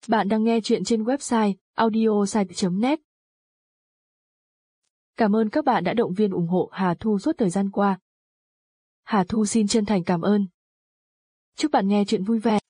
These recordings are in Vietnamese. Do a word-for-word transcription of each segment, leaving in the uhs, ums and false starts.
Bạn đang nghe chuyện trên website audiosite chấm net. Cảm ơn các bạn đã động viên ủng hộ Hà Thu suốt thời gian qua. Hà Thu xin chân thành cảm ơn. Chúc bạn nghe chuyện vui vẻ.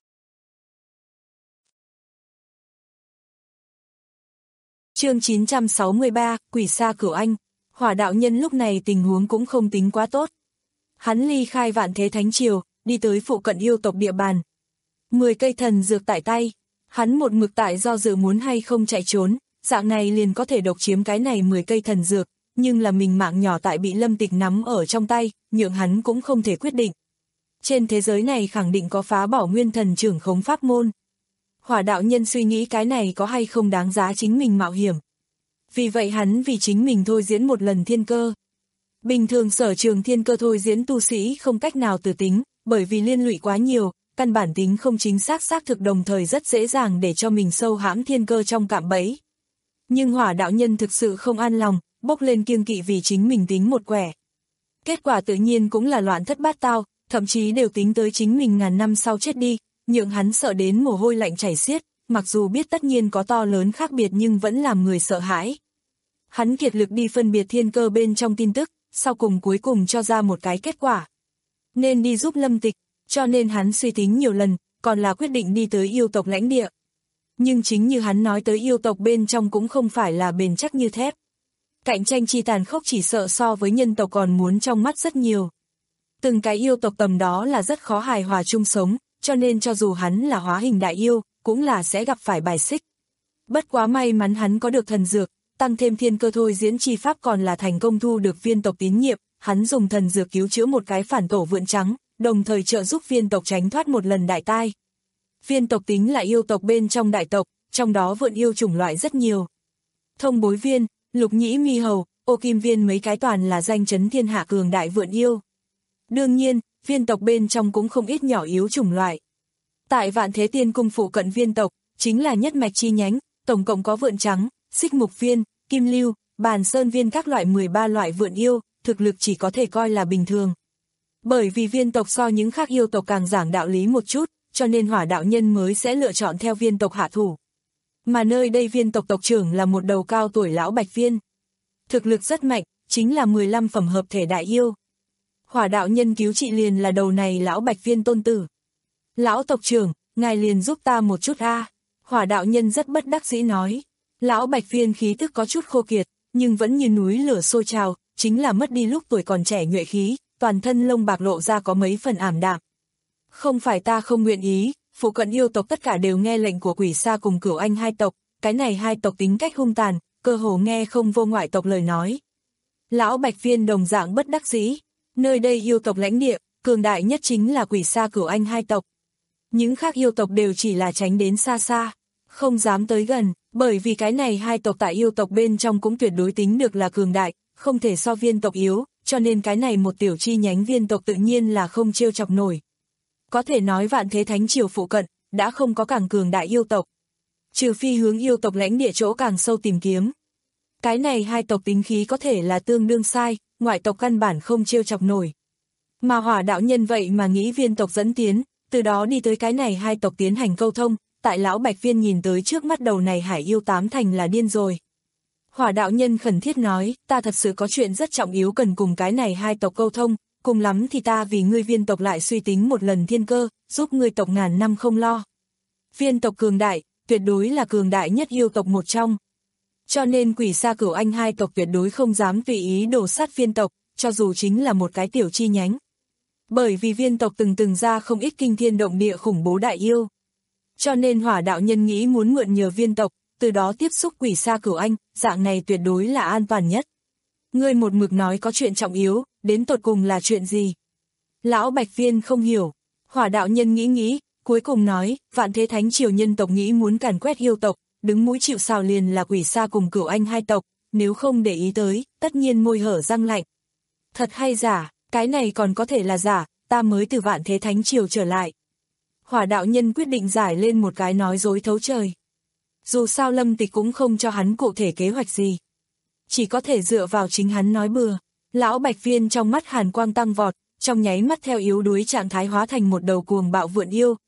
Chương chín trăm sáu mươi ba, Quỷ Sa Cửu Anh. Hỏa đạo nhân lúc này tình huống cũng không tính quá tốt. Hắn ly khai Vạn Thế Thánh Triều, đi tới phụ cận yêu tộc địa bàn. Mười cây thần dược tại tay, hắn một mực tại do dự muốn hay không chạy trốn, dạng này liền có thể độc chiếm cái này mười cây thần dược, nhưng là mình mạng nhỏ tại bị Lâm Tịch nắm ở trong tay, nhượng hắn cũng không thể quyết định. Trên thế giới này khẳng định có phá bỏ nguyên thần trưởng khống pháp môn. Hỏa đạo nhân suy nghĩ cái này có hay không đáng giá chính mình mạo hiểm. Vì vậy hắn vì chính mình thôi diễn một lần thiên cơ. Bình thường sở trường thiên cơ thôi diễn tu sĩ không cách nào tự tính, bởi vì liên lụy quá nhiều, căn bản tính không chính xác xác thực đồng thời rất dễ dàng để cho mình sâu hãm thiên cơ trong cạm bẫy. Nhưng hỏa đạo nhân thực sự không an lòng, bốc lên kiêng kỵ vì chính mình tính một quẻ. Kết quả tự nhiên cũng là loạn thất bát tao, thậm chí đều tính tới chính mình ngàn năm sau chết đi, nhượng hắn sợ đến mồ hôi lạnh chảy xiết, mặc dù biết tất nhiên có to lớn khác biệt nhưng vẫn làm người sợ hãi. Hắn kiệt lực đi phân biệt thiên cơ bên trong tin tức, sau cùng cuối cùng cho ra một cái kết quả. Nên đi giúp Lâm Tịch, cho nên hắn suy tính nhiều lần, còn là quyết định đi tới yêu tộc lãnh địa. Nhưng chính như hắn nói tới yêu tộc bên trong cũng không phải là bền chắc như thép. Cạnh tranh chi tàn khốc chỉ sợ so với nhân tộc còn muốn trong mắt rất nhiều. Từng cái yêu tộc tầm đó là rất khó hài hòa chung sống, cho nên cho dù hắn là hóa hình đại yêu, cũng là sẽ gặp phải bài xích. Bất quá may mắn hắn có được thần dược, tăng thêm thiên cơ thôi diễn chi pháp còn là thành công thu được viên tộc tín nhiệm, hắn dùng thần dược cứu chữa một cái phản tổ vượn trắng, đồng thời trợ giúp viên tộc tránh thoát một lần đại tai. Viên tộc tính là yêu tộc bên trong đại tộc, trong đó vượn yêu chủng loại rất nhiều. Thông bối viên, lục nhĩ mi hầu, ô kim viên mấy cái toàn là danh chấn thiên hạ cường đại vượn yêu. Đương nhiên, viên tộc bên trong cũng không ít nhỏ yếu chủng loại. Tại Vạn Thế Tiên Cung phụ cận viên tộc, chính là nhất mạch chi nhánh, tổng cộng có vượn trắng, xích mục viên, kim lưu, bàn sơn viên các loại mười ba loại vượn yêu, thực lực chỉ có thể coi là bình thường. Bởi vì viên tộc so những khác yêu tộc càng giảng đạo lý một chút, cho nên hỏa đạo nhân mới sẽ lựa chọn theo viên tộc hạ thủ. Mà nơi đây viên tộc tộc trưởng là một đầu cao tuổi lão bạch viên. Thực lực rất mạnh, chính là mười lăm phẩm hợp thể đại yêu. Hỏa đạo nhân cứu trị liền là đầu này lão bạch viên tôn tử. Lão tộc trưởng, ngài liền giúp ta một chút a. Hỏa đạo nhân rất bất đắc dĩ nói. Lão bạch viên khí tức có chút khô kiệt, nhưng vẫn như núi lửa sôi trào, chính là mất đi lúc tuổi còn trẻ nhuệ khí, toàn thân lông bạc lộ ra có mấy phần ảm đạm. Không phải ta không nguyện ý, phụ cận yêu tộc tất cả đều nghe lệnh của Quỷ Sa cùng Cửu Anh hai tộc, cái này hai tộc tính cách hung tàn, cơ hồ nghe không vô ngoại tộc lời nói. Lão bạch viên đồng dạng bất đắc dĩ, nơi đây yêu tộc lãnh địa, cường đại nhất chính là Quỷ Sa Cửu Anh hai tộc. Những khác yêu tộc đều chỉ là tránh đến xa xa, không dám tới gần, bởi vì cái này hai tộc tại yêu tộc bên trong cũng tuyệt đối tính được là cường đại, không thể so viên tộc yếu, cho nên cái này một tiểu chi nhánh viên tộc tự nhiên là không trêu chọc nổi. Có thể nói Vạn Thế Thánh Triều phụ cận, đã không có càng cường đại yêu tộc. Trừ phi hướng yêu tộc lãnh địa chỗ càng sâu tìm kiếm. Cái này hai tộc tính khí có thể là tương đương sai, ngoại tộc căn bản không trêu chọc nổi. Mà hỏa đạo nhân vậy mà nghĩ viên tộc dẫn tiến, từ đó đi tới cái này hai tộc tiến hành câu thông, tại lão bạch viên nhìn tới trước mắt đầu này hải yêu tám thành là điên rồi. Hỏa đạo nhân khẩn thiết nói, ta thật sự có chuyện rất trọng yếu cần cùng cái này hai tộc câu thông, cùng lắm thì ta vì ngươi viên tộc lại suy tính một lần thiên cơ, giúp ngươi tộc ngàn năm không lo. Viên tộc cường đại, tuyệt đối là cường đại nhất yêu tộc một trong. Cho nên Quỷ Sa Cửu Anh hai tộc tuyệt đối không dám tùy ý đổ sát viên tộc, cho dù chính là một cái tiểu chi nhánh. Bởi vì viên tộc từng từng ra không ít kinh thiên động địa khủng bố đại yêu. Cho nên hỏa đạo nhân nghĩ muốn mượn nhờ viên tộc, từ đó tiếp xúc Quỷ Sa Cửu Anh, dạng này tuyệt đối là an toàn nhất. Ngươi một mực nói có chuyện trọng yếu, đến tột cùng là chuyện gì? Lão bạch viên không hiểu, hỏa đạo nhân nghĩ nghĩ, cuối cùng nói, Vạn Thế Thánh Triều nhân tộc nghĩ muốn càn quét yêu tộc, đứng mũi chịu sào liền là Quỷ Sa cùng Cửu Anh hai tộc, nếu không để ý tới, tất nhiên môi hở răng lạnh. Thật hay giả, cái này còn có thể là giả, ta mới từ Vạn Thế Thánh Triều trở lại. Hỏa đạo nhân quyết định giải lên một cái nói dối thấu trời. Dù sao Lâm Tịch cũng không cho hắn cụ thể kế hoạch gì. Chỉ có thể dựa vào chính hắn nói bừa. Lão bạch viên trong mắt hàn quang tăng vọt, trong nháy mắt theo yếu đuối trạng thái hóa thành một đầu cuồng bạo vượn yêu,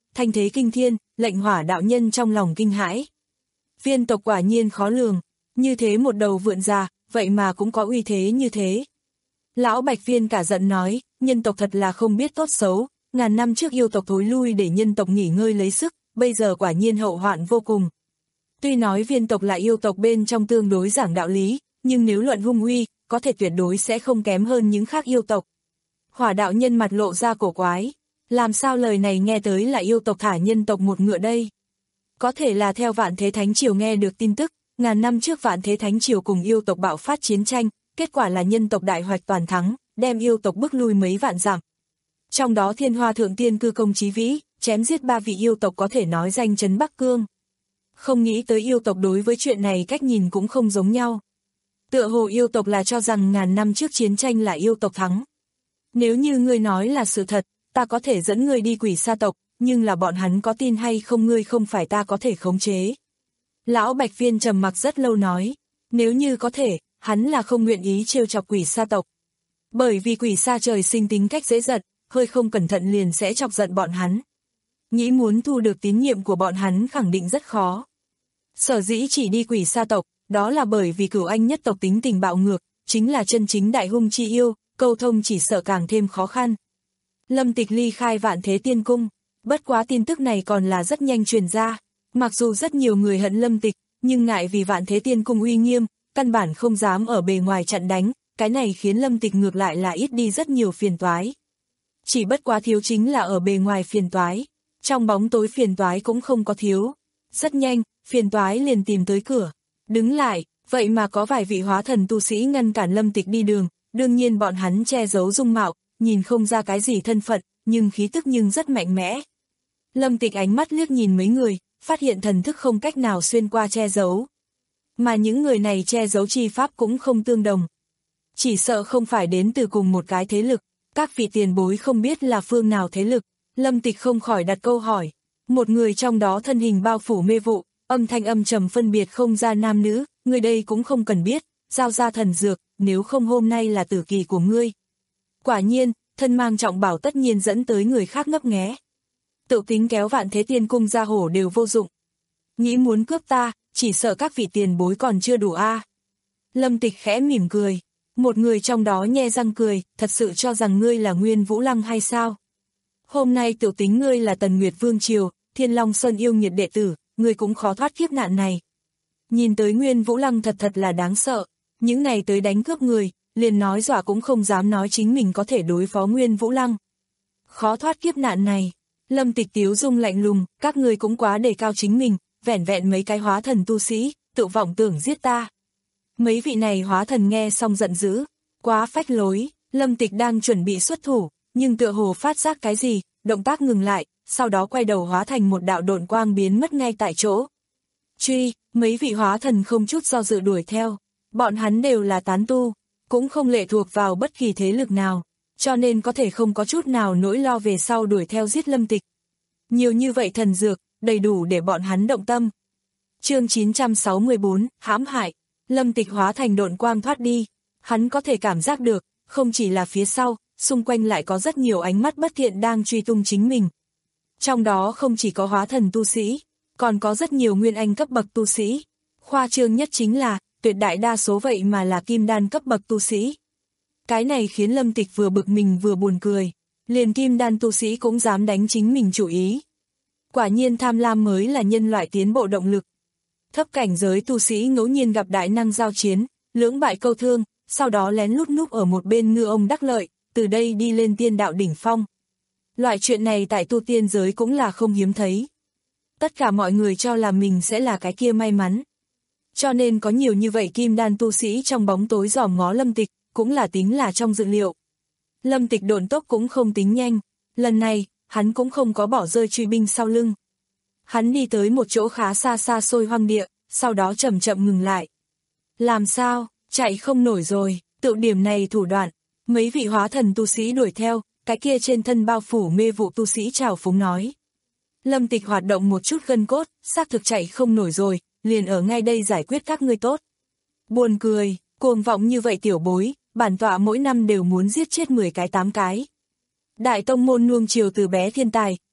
thanh thế kinh thiên, lệnh Hỏa đạo nhân trong lòng kinh hãi. Viên tộc quả nhiên khó lường, như thế một đầu vượn già, vậy mà cũng có uy thế như thế. Lão Bạch Viên cả giận nói, nhân tộc thật là không biết tốt xấu, ngàn năm trước yêu tộc thối lui để nhân tộc nghỉ ngơi lấy sức, bây giờ quả nhiên hậu hoạn vô cùng. Tuy nói viên tộc là yêu tộc bên trong tương đối giảng đạo lý, nhưng nếu luận hung uy, có thể tuyệt đối sẽ không kém hơn những khác yêu tộc. Hỏa đạo nhân mặt lộ ra cổ quái, làm sao lời này nghe tới là yêu tộc thả nhân tộc một ngựa đây? Có thể là theo Vạn Thế Thánh Triều nghe được tin tức, ngàn năm trước Vạn Thế Thánh Triều cùng yêu tộc bạo phát chiến tranh, kết quả là nhân tộc đại hoạch toàn thắng, đem yêu tộc bức lui mấy vạn dặm. Trong đó Thiên Hoa Thượng Tiên cư công chí vĩ, chém giết ba vị yêu tộc có thể nói danh chấn Bắc Cương. Không nghĩ tới yêu tộc đối với chuyện này cách nhìn cũng không giống nhau. Tựa hồ yêu tộc là cho rằng ngàn năm trước chiến tranh là yêu tộc thắng. Nếu như ngươi nói là sự thật, ta có thể dẫn ngươi đi Quỷ Sa tộc, nhưng là bọn hắn có tin hay không ngươi không phải ta có thể khống chế. Lão Bạch Viên trầm mặc rất lâu nói, nếu như có thể, hắn là không nguyện ý trêu chọc Quỷ Sa tộc. Bởi vì Quỷ Sa trời sinh tính cách dễ giận, hơi không cẩn thận liền sẽ chọc giận bọn hắn. Nghĩ muốn thu được tín nhiệm của bọn hắn khẳng định rất khó. Sở dĩ chỉ đi Quỷ Sa tộc, đó là bởi vì Cửu Anh nhất tộc tính tình bạo ngược, chính là chân chính đại hung chi yêu, câu thông chỉ sợ càng thêm khó khăn. Lâm Tịch ly khai Vạn Thế Tiên Cung, bất quá tin tức này còn là rất nhanh truyền ra. Mặc dù rất nhiều người hận Lâm Tịch, nhưng ngại vì Vạn Thế Tiên Cung uy nghiêm, căn bản không dám ở bề ngoài chặn đánh, cái này khiến Lâm Tịch ngược lại là ít đi rất nhiều phiền toái. Chỉ bất quá thiếu chính là ở bề ngoài phiền toái, trong bóng tối phiền toái cũng không có thiếu. Rất nhanh, phiền toái liền tìm tới cửa, đứng lại, vậy mà có vài vị hóa thần tu sĩ ngăn cản Lâm Tịch đi đường, đương nhiên bọn hắn che giấu dung mạo, nhìn không ra cái gì thân phận, nhưng khí tức nhưng rất mạnh mẽ. Lâm Tịch ánh mắt liếc nhìn mấy người, phát hiện thần thức không cách nào xuyên qua che giấu. Mà những người này che giấu chi pháp cũng không tương đồng. Chỉ sợ không phải đến từ cùng một cái thế lực, các vị tiền bối không biết là phương nào thế lực, Lâm Tịch không khỏi đặt câu hỏi. Một người trong đó thân hình bao phủ mê vụ, âm thanh âm trầm phân biệt không ra nam nữ, người đây cũng không cần biết, giao ra thần dược, nếu không hôm nay là tử kỳ của ngươi. Quả nhiên, thân mang trọng bảo tất nhiên dẫn tới người khác ngấp nghé. Tự tính kéo Vạn Thế Tiên Cung ra hổ đều vô dụng. Nghĩ muốn cướp ta, chỉ sợ các vị tiền bối còn chưa đủ a. À. Lâm Tịch khẽ mỉm cười, một người trong đó nhe răng cười, thật sự cho rằng ngươi là Nguyên Vũ Lăng hay sao? Hôm nay tiểu tính ngươi là Tần Nguyệt Vương Triều, Thiên Long Sơn yêu nghiệt đệ tử, ngươi cũng khó thoát kiếp nạn này. Nhìn tới Nguyên Vũ Lăng thật thật là đáng sợ, những này tới đánh cướp người, liền nói dọa cũng không dám nói chính mình có thể đối phó Nguyên Vũ Lăng. Khó thoát kiếp nạn này, Lâm Tịch tiếu dung lạnh lùng, các ngươi cũng quá đề cao chính mình, vẻn vẹn mấy cái hóa thần tu sĩ, tự vọng tưởng giết ta. Mấy vị này hóa thần nghe xong giận dữ, quá phách lối, Lâm Tịch đang chuẩn bị xuất thủ, nhưng tựa hồ phát giác cái gì, động tác ngừng lại, sau đó quay đầu hóa thành một đạo độn quang biến mất ngay tại chỗ. Truy, mấy vị hóa thần không chút do dự đuổi theo, bọn hắn đều là tán tu, cũng không lệ thuộc vào bất kỳ thế lực nào, cho nên có thể không có chút nào nỗi lo về sau đuổi theo giết Lâm Tịch. Nhiều như vậy thần dược, đầy đủ để bọn hắn động tâm. Chương chín trăm sáu mươi bốn, hãm hại, Lâm Tịch hóa thành độn quang thoát đi, hắn có thể cảm giác được, không chỉ là phía sau, xung quanh lại có rất nhiều ánh mắt bất thiện đang truy tung chính mình. Trong đó không chỉ có hóa thần tu sĩ, còn có rất nhiều nguyên anh cấp bậc tu sĩ. Khoa trương nhất chính là, tuyệt đại đa số vậy mà là kim đan cấp bậc tu sĩ. Cái này khiến Lâm Tịch vừa bực mình vừa buồn cười, liền kim đan tu sĩ cũng dám đánh chính mình chủ ý. Quả nhiên tham lam mới là nhân loại tiến bộ động lực. Thấp cảnh giới tu sĩ ngẫu nhiên gặp đại năng giao chiến, lưỡng bại câu thương, sau đó lén lút núp ở một bên ngư ông đắc lợi, từ đây đi lên tiên đạo đỉnh phong. Loại chuyện này tại tu tiên giới cũng là không hiếm thấy. Tất cả mọi người cho là mình sẽ là cái kia may mắn. Cho nên có nhiều như vậy kim đan tu sĩ trong bóng tối dòm ngó Lâm Tịch, cũng là tính là trong dự liệu. Lâm Tịch độn tốc cũng không tính nhanh, lần này, hắn cũng không có bỏ rơi truy binh sau lưng. Hắn đi tới một chỗ khá xa xa xôi hoang địa, sau đó chậm chậm ngừng lại. Làm sao, chạy không nổi rồi, tự điểm này thủ đoạn, mấy vị hóa thần tu sĩ đuổi theo, cái kia trên thân bao phủ mê vụ tu sĩ trào phúng nói. Lâm Tịch hoạt động một chút gân cốt, xác thực chạy không nổi rồi, liền ở ngay đây giải quyết các ngươi tốt. Buồn cười, cuồng vọng như vậy tiểu bối, bản tọa mỗi năm đều muốn giết chết mười cái tám cái. Đại tông môn nuông chiều từ bé thiên tài,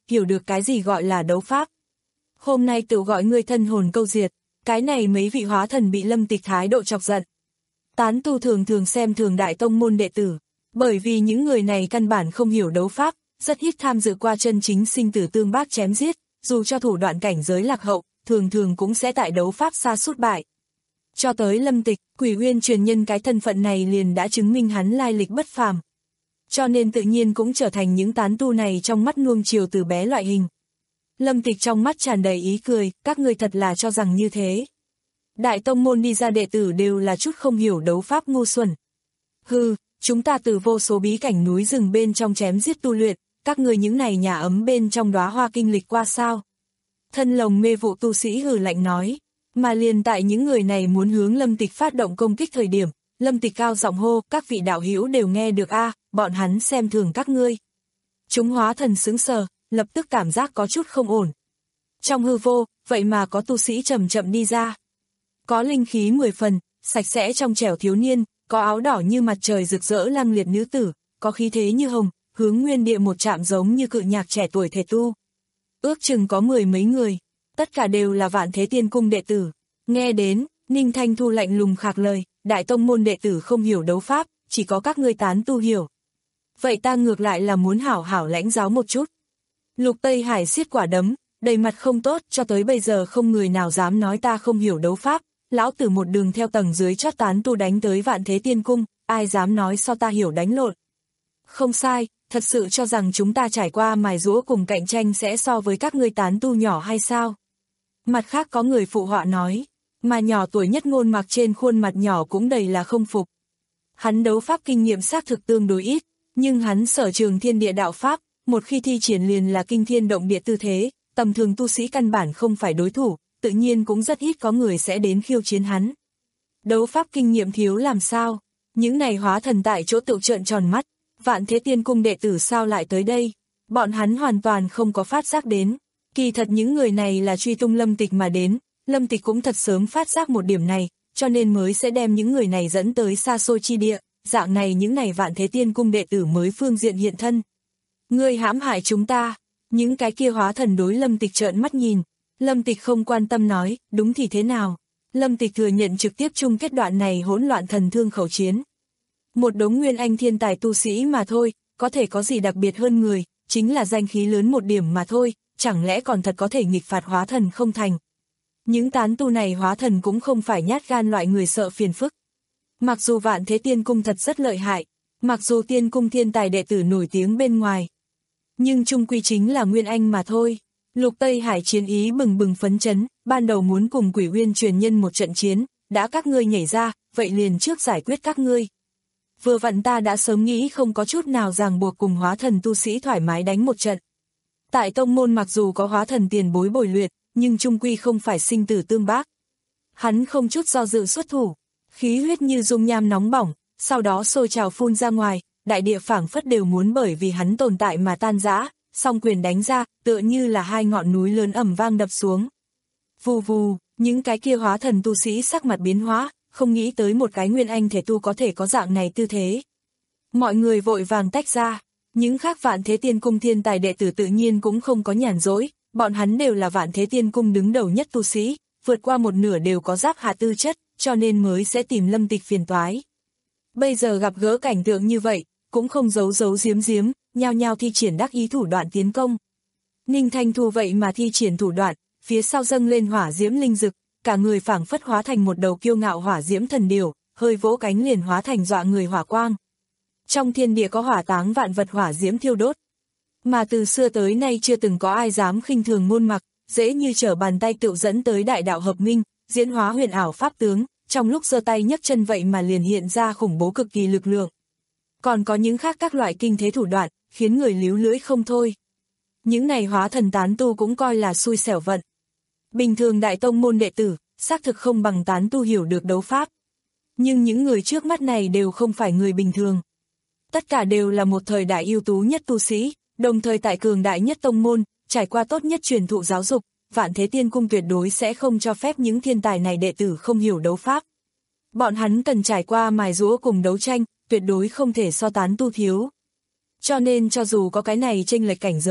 hiểu được cái gì gọi là đấu pháp. Hôm nay tự gọi ngươi thân hồn câu diệt, cái này mấy vị hóa thần bị Lâm Tịch thái độ chọc giận. Tán tu thường thường xem thường đại tông môn đệ tử, bởi vì những người này căn bản không hiểu đấu pháp, rất ít tham dự qua chân chính sinh tử tương bác chém giết, dù cho thủ đoạn cảnh giới lạc hậu, thường thường cũng sẽ tại đấu pháp sa sút bại. Cho tới Lâm Tịch, Quỷ Uyên truyền nhân cái thân phận này liền đã chứng minh hắn lai lịch bất phàm. Cho nên tự nhiên cũng trở thành những tán tu này trong mắt nuông chiều từ bé loại hình. Lâm Tịch trong mắt tràn đầy ý cười, các ngươi thật là cho rằng như thế. Đại tông môn đi ra đệ tử đều là chút không hiểu đấu pháp ngu xuẩn. Hừ, chúng ta từ vô số bí cảnh núi rừng bên trong chém giết tu luyện, các người những này nhà ấm bên trong đóa hoa kinh lịch qua sao. Thân lồng mê vụ tu sĩ hừ lạnh nói, mà liền tại những người này muốn hướng Lâm Tịch phát động công kích thời điểm, Lâm Tịch cao giọng hô, các vị đạo hữu đều nghe được a, bọn hắn xem thường các ngươi. Chúng hóa thần sững sờ, lập tức cảm giác có chút không ổn. Trong hư vô, vậy mà có tu sĩ chậm chậm đi ra. Có linh khí mười phần, sạch sẽ trong trẻo thiếu niên, có áo đỏ như mặt trời rực rỡ lăng liệt nữ tử, có khí thế như hồng, hướng nguyên địa một chạm giống như cự nhạc trẻ tuổi thể tu. Ước chừng có mười mấy người, tất cả đều là Vạn Thế Tiên Cung đệ tử. Nghe đến, Ninh Thanh Thu lạnh lùng khạc lời, đại tông môn đệ tử không hiểu đấu pháp, chỉ có các ngươi tán tu hiểu. Vậy ta ngược lại là muốn hảo hảo lãnh giáo một chút. Lục Tây Hải siết quả đấm, đầy mặt không tốt, cho tới bây giờ không người nào dám nói ta không hiểu đấu pháp, lão tử một đường theo tầng dưới chót tán tu đánh tới Vạn Thế Tiên Cung, ai dám nói so ta hiểu đánh lộn. Không sai, thật sự cho rằng chúng ta trải qua mài giũa cùng cạnh tranh sẽ so với các ngươi tán tu nhỏ hay sao? Mặt khác có người phụ họa nói, mà nhỏ tuổi nhất Ngôn Mặc trên khuôn mặt nhỏ cũng đầy là không phục. Hắn đấu pháp kinh nghiệm xác thực tương đối ít, nhưng hắn sở trường thiên địa đạo pháp, một khi thi triển liền là kinh thiên động địa tư thế, tầm thường tu sĩ căn bản không phải đối thủ, tự nhiên cũng rất ít có người sẽ đến khiêu chiến hắn. Đấu pháp kinh nghiệm thiếu làm sao? Những này hóa thần tại chỗ tự trợn tròn mắt, Vạn Thế Tiên Cung đệ tử sao lại tới đây? Bọn hắn hoàn toàn không có phát giác đến. Kỳ thật những người này là truy tung Lâm Tịch mà đến, Lâm Tịch cũng thật sớm phát giác một điểm này, cho nên mới sẽ đem những người này dẫn tới xa xôi chi địa, dạng này những này Vạn Thế Tiên Cung đệ tử mới phương diện hiện thân. Ngươi hãm hại chúng ta, những cái kia hóa thần đối Lâm Tịch trợn mắt nhìn, Lâm Tịch không quan tâm nói, đúng thì thế nào. Lâm Tịch thừa nhận trực tiếp chung kết đoạn này hỗn loạn thần thương khẩu chiến. Một đống nguyên anh thiên tài tu sĩ mà thôi, có thể có gì đặc biệt hơn người, chính là danh khí lớn một điểm mà thôi, chẳng lẽ còn thật có thể nghịch phạt hóa thần không thành. Những tán tu này hóa thần cũng không phải nhát gan loại người sợ phiền phức. Mặc dù Vạn Thế Tiên Cung thật rất lợi hại, mặc dù Tiên Cung thiên tài đệ tử nổi tiếng bên ngoài, nhưng chung quy chính là nguyên anh mà thôi. Lục Tây Hải chiến ý bừng bừng phấn chấn, ban đầu muốn cùng Quỷ Uyên truyền nhân một trận chiến, đã các ngươi nhảy ra, vậy liền trước giải quyết các ngươi. Vừa vặn ta đã sớm nghĩ không có chút nào ràng buộc cùng hóa thần tu sĩ thoải mái đánh một trận. Tại tông môn mặc dù có hóa thần tiền bối bồi luyện, nhưng chung quy không phải sinh tử tương bác. Hắn không chút do dự xuất thủ, khí huyết như dung nham nóng bỏng, sau đó sôi trào phun ra ngoài, đại địa phảng phất đều muốn bởi vì hắn tồn tại mà tan rã, song quyền đánh ra, tựa như là hai ngọn núi lớn ầm vang đập xuống. Vù vù, những cái kia hóa thần tu sĩ sắc mặt biến hóa, không nghĩ tới một cái nguyên anh thể tu có thể có dạng này tư thế. Mọi người vội vàng tách ra, những khác Vạn Thế Tiên Cung thiên tài đệ tử tự nhiên cũng không có nhàn rỗi, bọn hắn đều là Vạn Thế Tiên Cung đứng đầu nhất tu sĩ, vượt qua một nửa đều có giáp hạ tư chất, cho nên mới sẽ tìm Lâm Tịch phiền toái. Bây giờ gặp gỡ cảnh tượng như vậy, cũng không giấu giấu giếm giếm, nhao nhao thi triển đắc ý thủ đoạn tiến công. Ninh Thanh Thu vậy mà thi triển thủ đoạn, phía sau dâng lên hỏa diễm linh dực, cả người phảng phất hóa thành một đầu kiêu ngạo hỏa diễm thần điểu, hơi vỗ cánh liền hóa thành dọa người hỏa quang. Trong thiên địa có hỏa táng vạn vật hỏa diễm thiêu đốt. Mà từ xưa tới nay chưa từng có ai dám khinh thường Ngôn Mặc, dễ như trở bàn tay tự dẫn tới đại đạo hợp minh, diễn hóa huyền ảo pháp tướng, trong lúc giơ tay nhấc chân vậy mà liền hiện ra khủng bố cực kỳ lực lượng. Còn có những khác các loại kinh thế thủ đoạn, khiến người líu lưỡi không thôi. Những này hóa thần tán tu cũng coi là xui xẻo vận. Bình thường đại tông môn đệ tử, xác thực không bằng tán tu hiểu được đấu pháp. Nhưng những người trước mắt này đều không phải người bình thường. Tất cả đều là một thời đại ưu tú nhất tu sĩ, đồng thời tại cường đại nhất tông môn, trải qua tốt nhất truyền thụ giáo dục, Vạn Thế Tiên Cung tuyệt đối sẽ không cho phép những thiên tài này đệ tử không hiểu đấu pháp. Bọn hắn cần trải qua mài giũa cùng đấu tranh, tuyệt đối không thể so tán tu thiếu. Cho nên cho dù có cái này chênh lệch cảnh giới,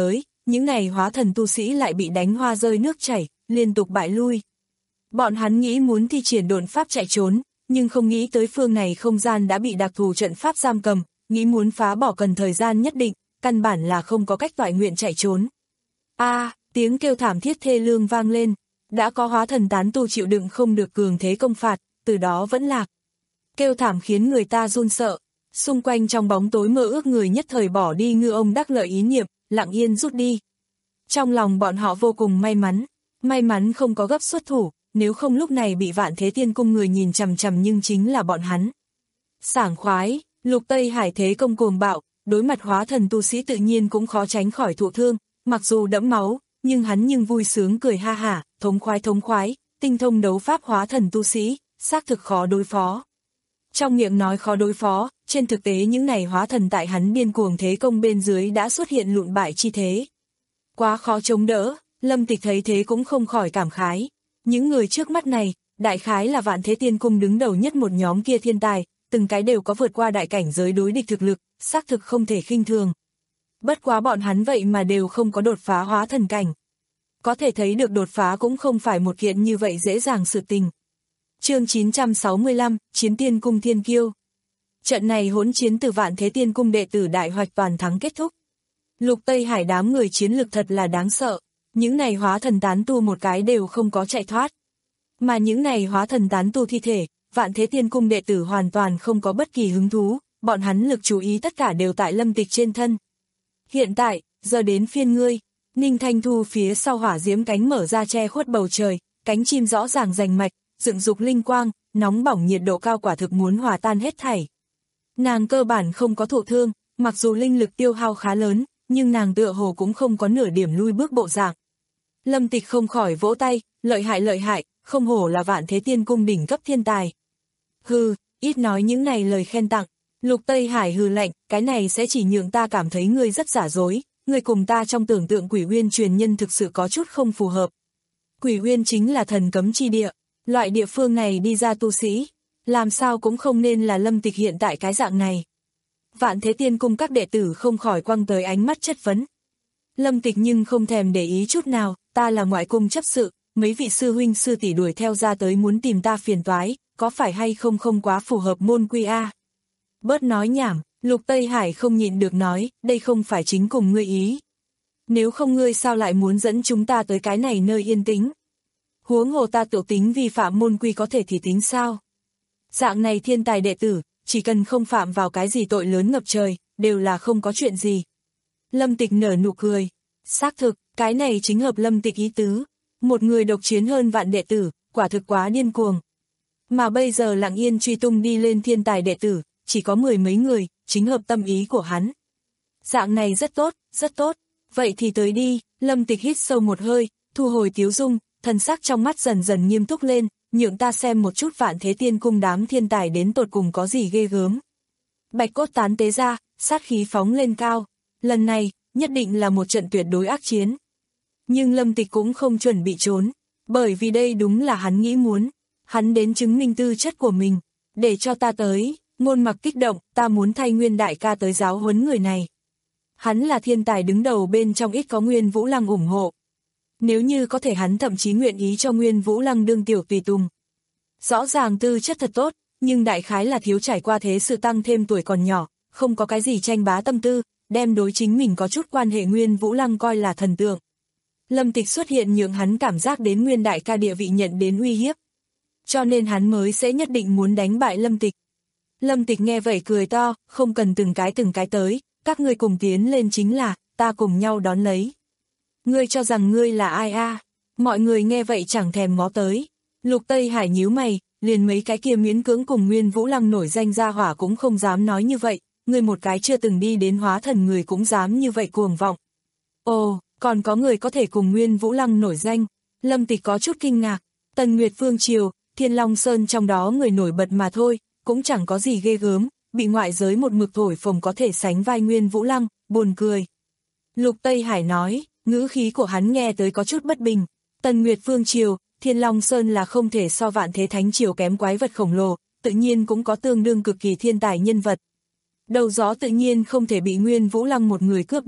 những này hóa thần tu sĩ lại bị đánh hoa rơi nước chảy, liên tục bại lui. Bọn hắn nghĩ muốn thi triển độn pháp chạy trốn, nhưng không nghĩ tới phương này không gian đã bị đặc thù trận pháp giam cầm, nghĩ muốn phá bỏ cần thời gian nhất định, căn bản là không có cách toại nguyện chạy trốn. A, à, tiếng kêu thảm thiết thê lương vang lên, đã có hóa thần tán tu chịu đựng không được cường thế công phạt, từ đó vẫn lạc. Kêu thảm khiến người ta run sợ, xung quanh trong bóng tối mơ ước người nhất thời bỏ đi ngư ông đắc lợi ý niệm, lặng yên rút đi. Trong lòng bọn họ vô cùng may mắn, may mắn không có gấp xuất thủ, nếu không lúc này bị Vạn Thế Tiên Cung người nhìn chằm chằm nhưng chính là bọn hắn. Sảng khoái, Lục Tây Hải thế công cuồng bạo, đối mặt hóa thần tu sĩ tự nhiên cũng khó tránh khỏi thụ thương, mặc dù đẫm máu, nhưng hắn nhưng vui sướng cười ha hả, thống khoái thống khoái, tinh thông đấu pháp hóa thần tu sĩ, xác thực khó đối phó. Trong miệng nói khó đối phó, trên thực tế những này hóa thần tại hắn điên cuồng thế công bên dưới đã xuất hiện lụn bại chi thế. Quá khó chống đỡ, Lâm Tịch thấy thế cũng không khỏi cảm khái. Những người trước mắt này, đại khái là Vạn Thế Tiên Cung đứng đầu nhất một nhóm kia thiên tài, từng cái đều có vượt qua đại cảnh giới đối địch thực lực, xác thực không thể khinh thường. Bất quá bọn hắn vậy mà đều không có đột phá hóa thần cảnh. Có thể thấy được đột phá cũng không phải một kiện như vậy dễ dàng sự tình. Chương chín trăm sáu mươi lăm, Chiến Tiên Cung Thiên Kiêu. Trận này hỗn chiến từ Vạn Thế Tiên Cung đệ tử đại hoạch toàn thắng kết thúc. Lục Tây Hải đám người chiến lực thật là đáng sợ, những này hóa thần tán tu một cái đều không có chạy thoát. Mà những này hóa thần tán tu thi thể, Vạn Thế Tiên Cung đệ tử hoàn toàn không có bất kỳ hứng thú, bọn hắn lực chú ý tất cả đều tại Lâm Tịch trên thân. Hiện tại, giờ đến phiên ngươi, Ninh Thanh Thu phía sau hỏa diễm cánh mở ra che khuất bầu trời, cánh chim rõ ràng rành mạch, dựng dục linh quang, nóng bỏng nhiệt độ cao quả thực muốn hòa tan hết thảy. Nàng cơ bản không có thụ thương, mặc dù linh lực tiêu hao khá lớn, nhưng nàng tựa hồ cũng không có nửa điểm lui bước bộ dạng. Lâm Tịch không khỏi vỗ tay, lợi hại lợi hại, không hổ là Vạn Thế Tiên Cung đỉnh cấp thiên tài. Hừ, ít nói những này lời khen tặng. Lục Tây Hải hừ lạnh, cái này sẽ chỉ nhượng ta cảm thấy ngươi rất giả dối, ngươi cùng ta trong tưởng tượng Quỷ Uyên truyền nhân thực sự có chút không phù hợp. Quỷ Uyên chính là thần cấm chi địa, loại địa phương này đi ra tu sĩ, làm sao cũng không nên là Lâm Tịch hiện tại cái dạng này. Vạn Thế Tiên Cung các đệ tử không khỏi quăng tới ánh mắt chất vấn. Lâm Tịch nhưng không thèm để ý chút nào, ta là ngoại cung chấp sự, mấy vị sư huynh sư tỷ đuổi theo ra tới muốn tìm ta phiền toái, có phải hay không không quá phù hợp môn quy a. Bớt nói nhảm, Lục Tây Hải không nhịn được nói, đây không phải chính cùng ngươi ý. Nếu không ngươi sao lại muốn dẫn chúng ta tới cái này nơi yên tĩnh? Huống hồ ta tự tính vi phạm môn quy có thể thì tính sao? Dạng này thiên tài đệ tử, chỉ cần không phạm vào cái gì tội lớn ngập trời, đều là không có chuyện gì. Lâm Tịch nở nụ cười. Xác thực, cái này chính hợp Lâm Tịch ý tứ. Một người độc chiến hơn vạn đệ tử, quả thực quá điên cuồng. Mà bây giờ lặng yên truy tung đi lên thiên tài đệ tử, chỉ có mười mấy người, chính hợp tâm ý của hắn. Dạng này rất tốt, rất tốt. Vậy thì tới đi, Lâm Tịch hít sâu một hơi, thu hồi tiếu dung, thần sắc trong mắt dần dần nghiêm túc lên, nhượng ta xem một chút Vạn Thế Tiên Cung đám thiên tài đến tột cùng có gì ghê gớm. Bạch cốt tán tế ra, sát khí phóng lên cao. Lần này, nhất định là một trận tuyệt đối ác chiến. Nhưng Lâm Tịch cũng không chuẩn bị trốn, bởi vì đây đúng là hắn nghĩ muốn. Hắn đến chứng minh tư chất của mình, để cho ta tới, Ngôn Mặc kích động, ta muốn thay Nguyên đại ca tới giáo huấn người này. Hắn là thiên tài đứng đầu bên trong ít có Nguyên Vũ Lăng ủng hộ. Nếu như có thể hắn thậm chí nguyện ý cho Nguyên Vũ Lăng đương tiểu tùy tùng. Rõ ràng tư chất thật tốt, nhưng đại khái là thiếu trải qua thế sự tăng thêm tuổi còn nhỏ, không có cái gì tranh bá tâm tư, đem đối chính mình có chút quan hệ Nguyên Vũ Lăng coi là thần tượng. Lâm Tịch xuất hiện nhượng hắn cảm giác đến Nguyên đại ca địa vị nhận đến uy hiếp. Cho nên hắn mới sẽ nhất định muốn đánh bại Lâm Tịch. Lâm Tịch nghe vậy cười to, không cần từng cái từng cái tới, các ngươi cùng tiến lên chính là, ta cùng nhau đón lấy. Ngươi cho rằng ngươi là ai a? À? Mọi người nghe vậy chẳng thèm ngó tới. Lục Tây Hải nhíu mày, liền mấy cái kia miễn cưỡng cùng Nguyên Vũ Lăng nổi danh ra hỏa cũng không dám nói như vậy, ngươi một cái chưa từng đi đến hóa thần người cũng dám như vậy cuồng vọng. Ồ, còn có người có thể cùng Nguyên Vũ Lăng nổi danh. Lâm Tịch có chút kinh ngạc, Tần Nguyệt Vương Triều, Thiên Long Sơn trong đó người nổi bật mà thôi, cũng chẳng có gì ghê gớm, bị ngoại giới một mực thổi phồng có thể sánh vai Nguyên Vũ Lăng, buồn cười. Lục Tây Hải nói, ngữ khí của hắn nghe tới có chút bất bình. Tần Nguyệt Vương Triều, Thiên Long Sơn là không thể so Vạn Thế Thánh Triều kém quái vật khổng lồ, tự nhiên cũng có tương đương cực kỳ thiên tài nhân vật. Đầu gió tự nhiên không thể bị Nguyên Vũ Lăng một người cướp đi,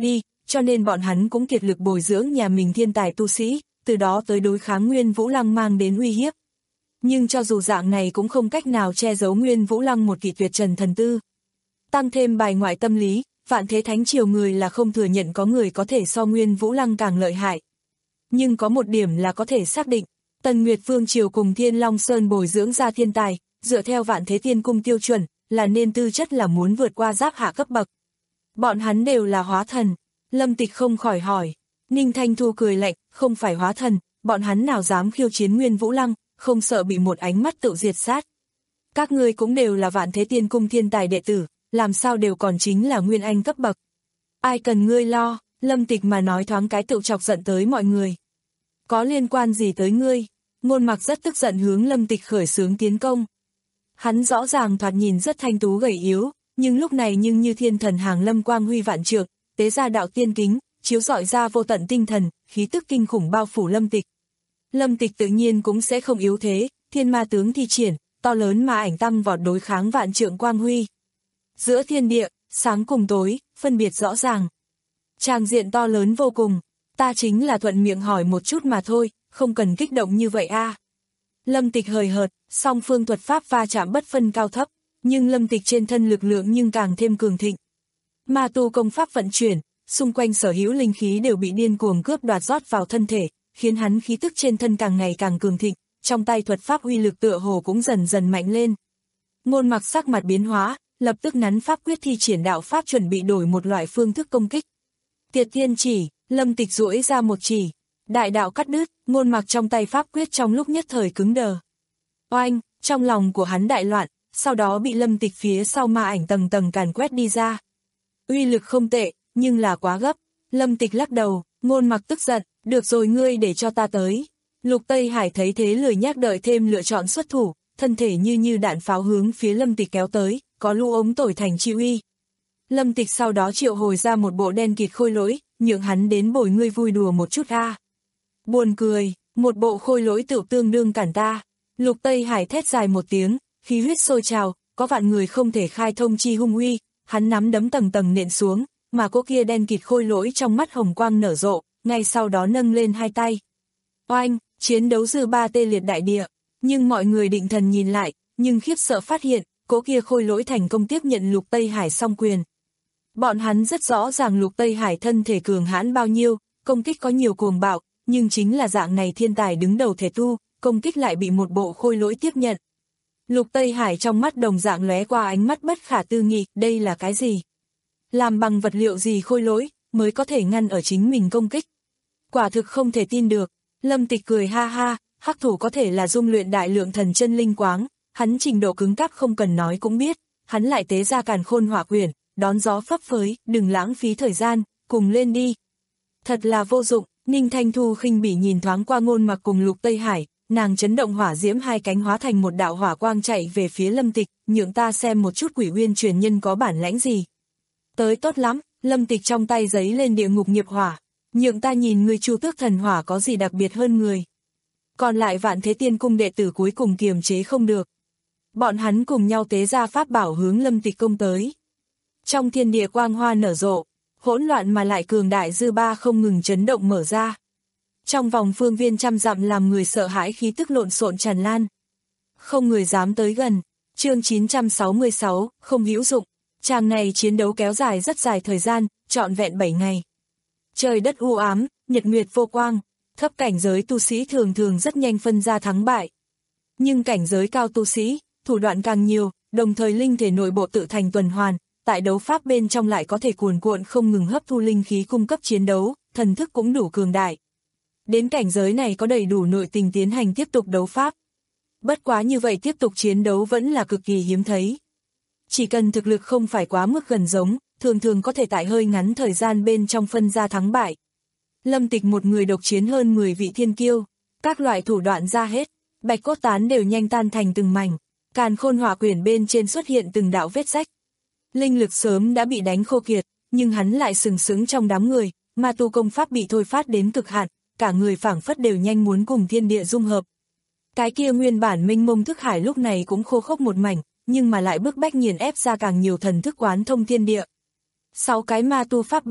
cho nên bọn hắn cũng kiệt lực bồi dưỡng nhà mình thiên tài tu sĩ, từ đó tới đối kháng Nguyên Vũ Lăng mang đến uy hiếp. Nhưng cho dù dạng này cũng không cách nào che giấu Nguyên Vũ Lăng một kỳ tuyệt trần thần tư. Tăng thêm bài ngoại tâm lý, Vạn Thế Thánh Triều người là không thừa nhận có người có thể so Nguyên Vũ Lăng càng lợi hại. Nhưng có một điểm là có thể xác định, Tần Nguyệt Vương Triều cùng Thiên Long Sơn bồi dưỡng ra thiên tài, dựa theo Vạn Thế Tiên Cung tiêu chuẩn, là nên tư chất là muốn vượt qua giáp hạ cấp bậc. Bọn hắn đều là hóa thần. Lâm Tịch không khỏi hỏi. Ninh Thanh Thu cười lạnh, không phải hóa thần, bọn hắn nào dám khiêu chiến Nguyên Vũ Lăng, không sợ bị một ánh mắt tự diệt sát. Các ngươi cũng đều là Vạn Thế Tiên Cung thiên tài đệ tử, làm sao đều còn chính là Nguyên Anh cấp bậc. Ai cần ngươi lo, Lâm Tịch mà nói thoáng cái tự chọc giận tới mọi người. Có liên quan gì tới ngươi? Ngôn Mặc rất tức giận hướng Lâm Tịch khởi xướng tiến công. Hắn rõ ràng thoạt nhìn rất thanh tú gầy yếu, nhưng lúc này nhưng như thiên thần hàng lâm quang huy vạn trượng, tế ra đạo tiên kính, chiếu rọi ra vô tận tinh thần, khí tức kinh khủng bao phủ Lâm Tịch. Lâm Tịch tự nhiên cũng sẽ không yếu thế, thiên ma tướng thi triển, to lớn ma ảnh tăng vọt đối kháng vạn trượng quang huy. Giữa thiên địa, sáng cùng tối, phân biệt rõ ràng. Tràng diện to lớn vô cùng, ta chính là thuận miệng hỏi một chút mà thôi, không cần kích động như vậy a. Lâm Tịch hời hợt, song phương thuật pháp va chạm bất phân cao thấp, nhưng Lâm Tịch trên thân lực lượng nhưng càng thêm cường thịnh. Ma tu công pháp vận chuyển, xung quanh sở hữu linh khí đều bị điên cuồng cướp đoạt rót vào thân thể, khiến hắn khí tức trên thân càng ngày càng cường thịnh, trong tay thuật pháp uy lực tựa hồ cũng dần dần mạnh lên. Ngôn Mặc sắc mặt biến hóa, lập tức nắn pháp quyết thi triển đạo pháp chuẩn bị đổi một loại phương thức công kích. Tiệt Thiên Chỉ, Lâm Tịch duỗi ra một chỉ, đại đạo cắt đứt, Ngôn Mặc trong tay pháp quyết trong lúc nhất thời cứng đờ. Oanh, trong lòng của hắn đại loạn, sau đó bị Lâm Tịch phía sau ma ảnh tầng tầng càn quét đi ra. Uy lực không tệ, nhưng là quá gấp. Lâm Tịch lắc đầu, Ngôn Mặc tức giận, được rồi ngươi để cho ta tới. Lục Tây Hải thấy thế lười nhác đợi thêm lựa chọn xuất thủ, thân thể như như đạn pháo hướng phía Lâm Tịch kéo tới, có lũ ống tổi thành chi uy. Lâm Tịch sau đó triệu hồi ra một bộ đen kịt khôi lỗi, nhượng hắn đến bồi ngươi vui đùa một chút a. Buồn cười, một bộ khôi lỗi tự tương đương cản ta. Lục Tây Hải thét dài một tiếng, khí huyết sôi trào, có vạn người không thể khai thông chi hung uy, hắn nắm đấm tầng tầng nện xuống, mà cô kia đen kịt khôi lỗi trong mắt hồng quang nở rộ, ngay sau đó nâng lên hai tay. Oanh, chiến đấu dư ba tê liệt đại địa, nhưng mọi người định thần nhìn lại, nhưng khiếp sợ phát hiện, cô kia khôi lỗi thành công tiếp nhận Lục Tây Hải song quyền. Bọn hắn rất rõ ràng Lục Tây Hải thân thể cường hãn bao nhiêu, công kích có nhiều cuồng bạo, nhưng chính là dạng này thiên tài đứng đầu thể tu, công kích lại bị một bộ khôi lỗi tiếp nhận. Lục Tây Hải trong mắt đồng dạng lóe qua ánh mắt bất khả tư nghị, đây là cái gì? Làm bằng vật liệu gì khôi lỗi, mới có thể ngăn ở chính mình công kích? Quả thực không thể tin được. Lâm Tịch cười ha ha, hắc thủ có thể là dung luyện đại lượng thần chân linh quáng, hắn trình độ cứng cáp không cần nói cũng biết, hắn lại tế ra càn khôn hỏa quyển, đón gió phấp phới, đừng lãng phí thời gian, cùng lên đi. Thật là vô dụng, Ninh Thanh Thu khinh bỉ nhìn thoáng qua Ngôn Mặc cùng Lục Tây Hải, nàng chấn động hỏa diễm hai cánh hóa thành một đạo hỏa quang chạy về phía Lâm Tịch, nhượng ta xem một chút quỷ uyên truyền nhân có bản lãnh gì. Tới tốt lắm, Lâm Tịch trong tay giấy lên địa ngục nghiệp hỏa, nhượng ta nhìn người Chu Tước thần hỏa có gì đặc biệt hơn người. Còn lại Vạn Thế Tiên Cung đệ tử cuối cùng kiềm chế không được. Bọn hắn cùng nhau tế ra pháp bảo hướng Lâm Tịch công tới. Trong thiên địa quang hoa nở rộ, hỗn loạn mà lại cường đại dư ba không ngừng chấn động mở ra. Trong vòng phương viên trăm dặm làm người sợ hãi khí tức lộn xộn tràn lan. Không người dám tới gần. Chương chín trăm sáu mươi sáu, không hữu dụng. Tràng này chiến đấu kéo dài rất dài thời gian, trọn vẹn bảy ngày. Trời đất u ám, nhật nguyệt vô quang, thấp cảnh giới tu sĩ thường thường rất nhanh phân ra thắng bại. Nhưng cảnh giới cao tu sĩ, thủ đoạn càng nhiều, đồng thời linh thể nội bộ tự thành tuần hoàn, tại đấu pháp bên trong lại có thể cuồn cuộn không ngừng hấp thu linh khí cung cấp chiến đấu, thần thức cũng đủ cường đại. Đến cảnh giới này có đầy đủ nội tình tiến hành tiếp tục đấu pháp. Bất quá như vậy tiếp tục chiến đấu vẫn là cực kỳ hiếm thấy. Chỉ cần thực lực không phải quá mức gần giống, thường thường có thể tại hơi ngắn thời gian bên trong phân ra thắng bại. Lâm Tịch một người độc chiến hơn mười vị thiên kiêu, các loại thủ đoạn ra hết, bạch cốt tán đều nhanh tan thành từng mảnh, càn khôn hỏa quyển bên trên xuất hiện từng đạo vết rách. Linh lực sớm đã bị đánh khô kiệt, nhưng hắn lại sừng sững trong đám người, ma tu công pháp bị thôi phát đến cực hạn, cả người phảng phất đều nhanh muốn cùng thiên địa dung hợp. Cái kia nguyên bản mênh mông thức hải lúc này cũng khô khốc một mảnh, nhưng mà lại bức bách nghiền ép ra càng nhiều thần thức quán thông thiên địa. Sáu cái ma tu pháp bảo,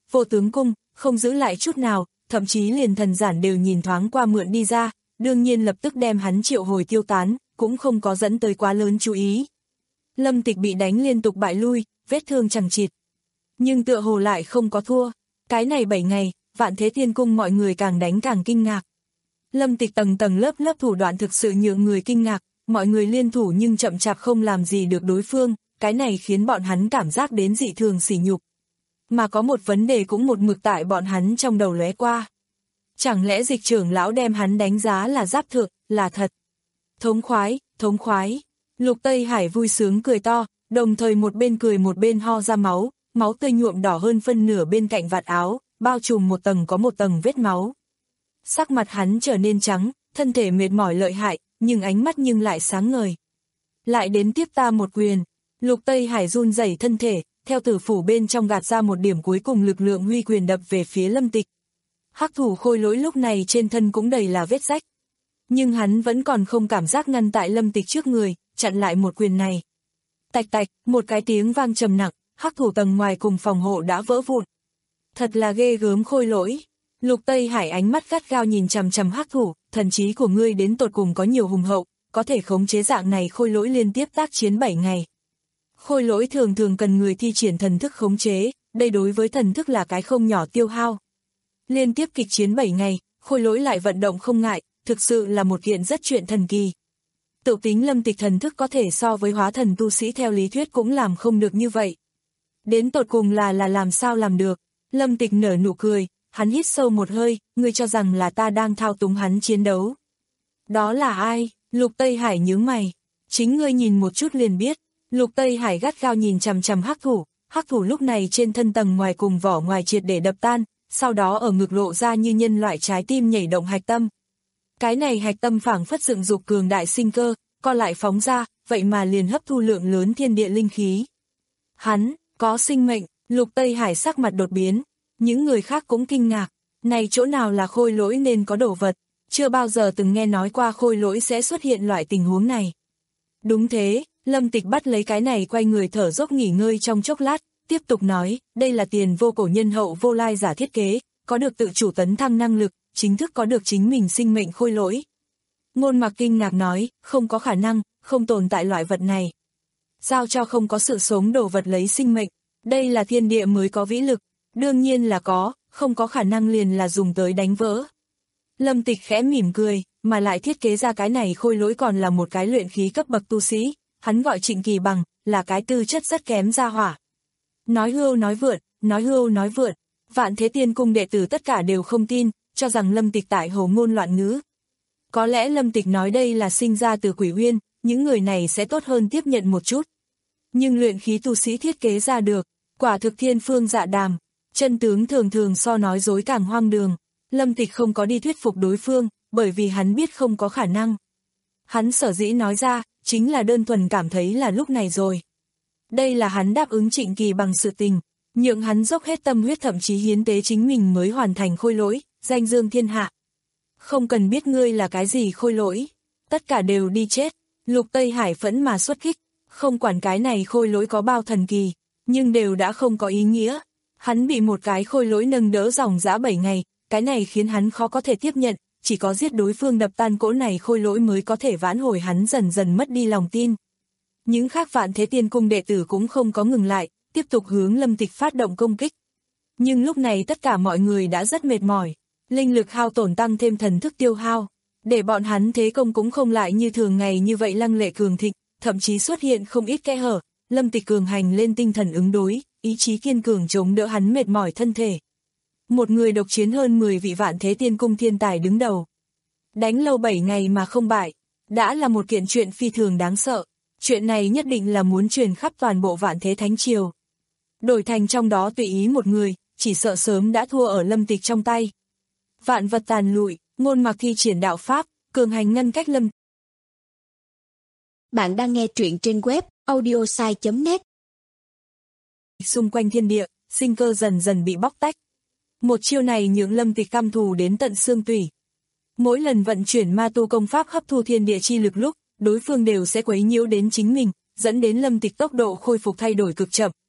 vô tướng cung, không giữ lại chút nào, thậm chí liền thần giản đều nhìn thoáng qua mượn đi ra, đương nhiên lập tức đem hắn triệu hồi tiêu tán, cũng không có dẫn tới quá lớn chú ý. Lâm Tịch bị đánh liên tục bại lui, vết thương chằng chịt. Nhưng tựa hồ lại không có thua. Cái này bảy ngày, Vạn Thế Thiên Cung mọi người càng đánh càng kinh ngạc. Lâm Tịch tầng tầng lớp lớp thủ đoạn thực sự nhượng người kinh ngạc, mọi người liên thủ nhưng chậm chạp không làm gì được đối phương, cái này khiến bọn hắn cảm giác đến dị thường sỉ nhục. Mà có một vấn đề cũng một mực tại bọn hắn trong đầu lóe qua. Chẳng lẽ Dịch trưởng lão đem hắn đánh giá là giáp thượng, là thật? Thống khoái, thống khoái. Lục Tây Hải vui sướng cười to, đồng thời một bên cười một bên ho ra máu, máu tươi nhuộm đỏ hơn phân nửa bên cạnh vạt áo, bao trùm một tầng có một tầng vết máu. Sắc mặt hắn trở nên trắng, thân thể mệt mỏi lợi hại, nhưng ánh mắt nhưng lại sáng ngời. Lại đến tiếp ta một quyền. Lục Tây Hải run rẩy thân thể, theo tử phủ bên trong gạt ra một điểm cuối cùng lực lượng huy quyền đập về phía Lâm Tịch. Hắc thủ Khôi Lỗi lúc này trên thân cũng đầy là vết rách. Nhưng hắn vẫn còn không cảm giác ngăn tại Lâm Tịch trước người, chặn lại một quyền này. Tạch tạch, một cái tiếng vang trầm nặng, hắc thủ tầng ngoài cùng phòng hộ đã vỡ vụn. Thật là ghê gớm Khôi Lỗi. Lục Tây Hải ánh mắt gắt gao nhìn chằm chằm hắc thủ, thần trí của ngươi đến tột cùng có nhiều hùng hậu, có thể khống chế dạng này Khôi Lỗi liên tiếp tác chiến bảy ngày. Khôi Lỗi thường thường cần người thi triển thần thức khống chế, đây đối với thần thức là cái không nhỏ tiêu hao. Liên tiếp kịch chiến bảy ngày, Khôi Lỗi lại vận động không ngại, thực sự là một kiện rất chuyện thần kỳ. Tự tính Lâm Tịch thần thức có thể so với hóa thần tu sĩ theo lý thuyết cũng làm không được như vậy. Đến tột cùng là là làm sao làm được. Lâm Tịch nở nụ cười, hắn hít sâu một hơi, ngươi cho rằng là ta đang thao túng hắn chiến đấu. Đó là ai? Lục Tây Hải nhướng mày. Chính ngươi nhìn một chút liền biết. Lục Tây Hải gắt gao nhìn chằm chằm hắc thủ, hắc thủ lúc này trên thân tầng ngoài cùng vỏ ngoài triệt để đập tan, sau đó ở ngực lộ ra như nhân loại trái tim nhảy động hạch tâm. Cái này hạch tâm phảng phất dựng dục cường đại sinh cơ, co lại phóng ra, vậy mà liền hấp thu lượng lớn thiên địa linh khí. Hắn, có sinh mệnh. Lục Tây Hải sắc mặt đột biến, những người khác cũng kinh ngạc, này chỗ nào là Khôi Lỗi nên có đồ vật, chưa bao giờ từng nghe nói qua Khôi Lỗi sẽ xuất hiện loại tình huống này. Đúng thế, Lâm Tịch bắt lấy cái này quay người thở dốc nghỉ ngơi trong chốc lát, tiếp tục nói, đây là tiền vô cổ nhân hậu vô lai giả thiết kế, có được tự chủ tấn thăng năng lực, chính thức có được chính mình sinh mệnh Khôi Lỗi. Ngôn Mặc kinh ngạc nói, không có khả năng, không tồn tại loại vật này. Giao cho không có sự sống đồ vật lấy sinh mệnh. Đây là thiên địa mới có vĩ lực, đương nhiên là có, không có khả năng liền là dùng tới đánh vỡ. Lâm Tịch khẽ mỉm cười, mà lại thiết kế ra cái này Khôi Lỗi còn là một cái luyện khí cấp bậc tu sĩ, hắn gọi Trịnh Kỳ Bằng, là cái tư chất rất kém ra hỏa. Nói hưu nói vượn, nói hưu nói vượn, Vạn Thế Tiên Cung đệ tử tất cả đều không tin, cho rằng Lâm Tịch tại hồ ngôn loạn ngữ. Có lẽ Lâm Tịch nói đây là sinh ra từ Quỷ Uyên, những người này sẽ tốt hơn tiếp nhận một chút. Nhưng luyện khí tu sĩ thiết kế ra được, quả thực thiên phương dạ đàm, chân tướng thường thường so nói dối càng hoang đường. Lâm Tịch không có đi thuyết phục đối phương, bởi vì hắn biết không có khả năng. Hắn sở dĩ nói ra, chính là đơn thuần cảm thấy là lúc này rồi. Đây là hắn đáp ứng Trịnh Kỳ Bằng sự tình, nhượng hắn dốc hết tâm huyết thậm chí hiến tế chính mình mới hoàn thành Khôi Lỗi, danh dương thiên hạ. Không cần biết ngươi là cái gì Khôi Lỗi, tất cả đều đi chết. Lục Tây Hải phẫn mà xuất kích, không quản cái này Khôi Lỗi có bao thần kỳ, nhưng đều đã không có ý nghĩa. Hắn bị một cái Khôi Lỗi nâng đỡ dòng dã bảy ngày, cái này khiến hắn khó có thể tiếp nhận, chỉ có giết đối phương đập tan cỗ này Khôi Lỗi mới có thể vãn hồi hắn dần dần mất đi lòng tin. Những khác Vạn Thế Tiên Cung đệ tử cũng không có ngừng lại, tiếp tục hướng Lâm Tịch phát động công kích. Nhưng lúc này tất cả mọi người đã rất mệt mỏi, linh lực hao tổn tăng thêm thần thức tiêu hao, để bọn hắn thế công cũng không lại như thường ngày như vậy lăng lệ cường thịnh, thậm chí xuất hiện không ít kẽ hở. Lâm Tịch cường hành lên tinh thần ứng đối, ý chí kiên cường chống đỡ hắn mệt mỏi thân thể. Một người độc chiến hơn mười vị Vạn Thế Tiên Cung thiên tài đứng đầu. Đánh lâu bảy ngày mà không bại, đã là một kiện chuyện phi thường đáng sợ. Chuyện này nhất định là muốn truyền khắp toàn bộ Vạn Thế Thánh Triều. Đổi thành trong đó tùy ý một người, chỉ sợ sớm đã thua ở Lâm Tịch trong tay. Vạn vật tàn lụi, Ngôn Mặc thi triển đạo pháp, cường hành ngăn cách Lâm. Bạn đang nghe truyện trên web audiosai chấm net. Xung quanh thiên địa, sinh cơ dần dần bị bóc tách. Một chiêu này nhượng Lâm Tịch căm thù đến tận xương tủy. Mỗi lần vận chuyển ma tu công pháp hấp thu thiên địa chi lực lúc, đối phương đều sẽ quấy nhiễu đến chính mình, dẫn đến Lâm Tịch tốc độ khôi phục thay đổi cực chậm,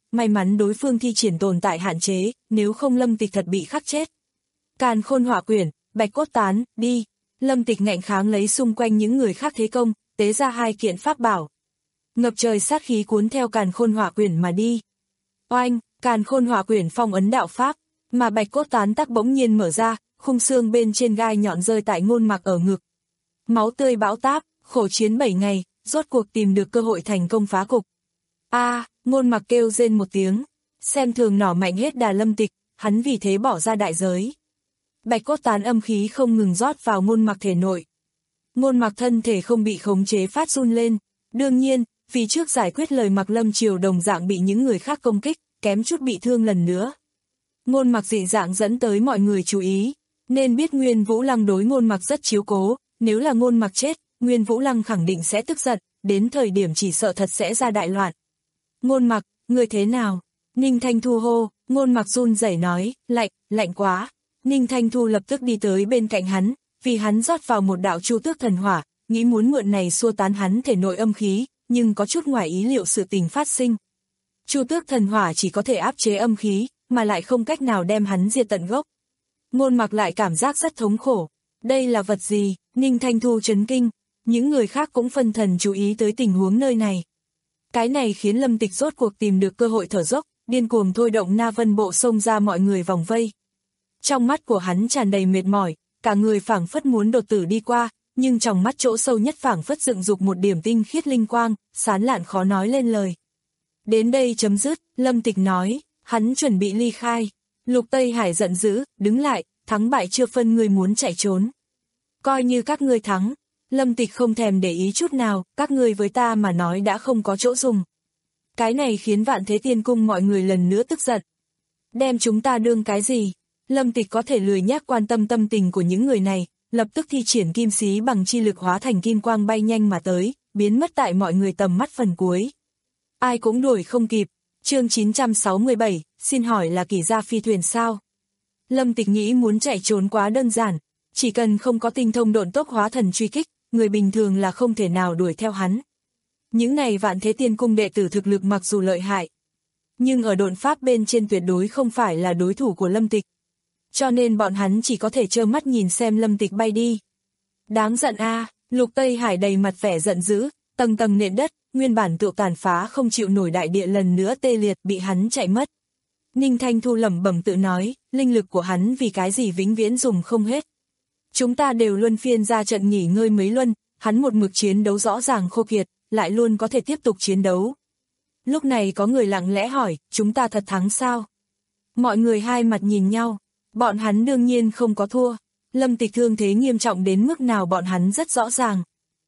may mắn đối phương thi triển tồn tại hạn chế, nếu không Lâm Tịch thật bị khắc chết. Càn Khôn Hỏa Quyển, Bạch Cốt Tán, đi. Lâm Tịch ngạnh kháng lấy xung quanh những người khác thế công, tế ra hai kiện pháp bảo. Ngập trời sát khí cuốn theo Càn Khôn Hỏa Quyển mà đi. Oanh, Càn Khôn Hỏa Quyển phong ấn đạo pháp, mà Bạch Cốt Tán tắc bỗng nhiên mở ra, khung xương bên trên gai nhọn rơi tại Ngôn Mặc ở ngực. Máu tươi bão táp, khổ chiến bảy ngày, rốt cuộc tìm được cơ hội thành công phá cục. A, à, Ngôn Mặc kêu rên một tiếng, xem thường nỏ mạnh hết đà Lâm Tịch, hắn vì thế bỏ ra đại giới. Bạch Cốt Tán âm khí không ngừng rót vào Ngôn Mặc thể nội. Ngôn Mặc thân thể không bị khống chế phát run lên, đương nhiên, vì trước giải quyết lời Mặc Lâm Triều đồng dạng bị những người khác công kích, kém chút bị thương lần nữa. Ngôn Mặc dị dạng dẫn tới mọi người chú ý, nên biết Nguyên Vũ Lăng đối Ngôn Mặc rất chiếu cố, nếu là Ngôn Mặc chết, Nguyên Vũ Lăng khẳng định sẽ tức giận, đến thời điểm chỉ sợ thật sẽ ra đại loạn. Ngôn Mặc, người thế nào? Ninh Thanh Thu hô, Ngôn Mặc run rẩy nói, lạnh, lạnh quá. Ninh Thanh Thu lập tức đi tới bên cạnh hắn, vì hắn rót vào một đạo Chu Tước Thần Hỏa, nghĩ muốn mượn này xua tán hắn thể nội âm khí, nhưng có chút ngoài ý liệu sự tình phát sinh. Chu Tước Thần Hỏa chỉ có thể áp chế âm khí, mà lại không cách nào đem hắn diệt tận gốc. Ngôn Mặc lại cảm giác rất thống khổ. Đây là vật gì? Ninh Thanh Thu chấn kinh, những người khác cũng phân thần chú ý tới tình huống nơi này. Cái này khiến Lâm Tịch rốt cuộc tìm được cơ hội thở dốc, điên cuồng thôi động Na Vân Bộ xông ra mọi người vòng vây. Trong mắt của hắn tràn đầy mệt mỏi, cả người phảng phất muốn đột tử đi qua, nhưng trong mắt chỗ sâu nhất phảng phất dựng dục một điểm tinh khiết linh quang, sán lạn khó nói lên lời. Đến đây chấm dứt, Lâm Tịch nói, hắn chuẩn bị ly khai. Lục Tây Hải giận dữ, đứng lại, thắng bại chưa phân, ngươi muốn chạy trốn. Coi như các ngươi thắng. Lâm Tịch không thèm để ý chút nào, các ngươi với ta mà nói đã không có chỗ dùng. Cái này khiến Vạn Thế Tiên Cung mọi người lần nữa tức giận. Đem chúng ta đương cái gì? Lâm Tịch có thể lười nhác quan tâm tâm tình của những người này, lập tức thi triển kim xí bằng chi lực hóa thành kim quang bay nhanh mà tới, biến mất tại mọi người tầm mắt phần cuối. Ai cũng đuổi không kịp. Chương chín trăm sáu mươi bảy, xin hỏi là Kỷ gia phi thuyền sao? Lâm Tịch nghĩ muốn chạy trốn quá đơn giản, chỉ cần không có tinh thông độn tốc hóa thần truy kích, người bình thường là không thể nào đuổi theo hắn. Những này Vạn Thế Tiên Cung đệ tử thực lực mặc dù lợi hại, nhưng ở độn pháp bên trên tuyệt đối không phải là đối thủ của Lâm Tịch. Cho nên bọn hắn chỉ có thể trơ mắt nhìn xem Lâm Tịch bay đi. Đáng giận a, à, Lục Tây Hải đầy mặt vẻ giận dữ, tầng tầng nện đất, nguyên bản tựu tàn phá không chịu nổi đại địa lần nữa tê liệt bị hắn chạy mất. Ninh Thanh Thu lẩm bẩm tự nói, linh lực của hắn vì cái gì vĩnh viễn dùng không hết. Chúng ta đều luân phiên ra trận nghỉ ngơi mấy luân, hắn một mực chiến đấu rõ ràng khô kiệt, lại luôn có thể tiếp tục chiến đấu. Lúc này có người lặng lẽ hỏi, chúng ta thật thắng sao? Mọi người hai mặt nhìn nhau, bọn hắn đương nhiên không có thua. Lâm Tịch thương thế nghiêm trọng đến mức nào bọn hắn rất rõ ràng.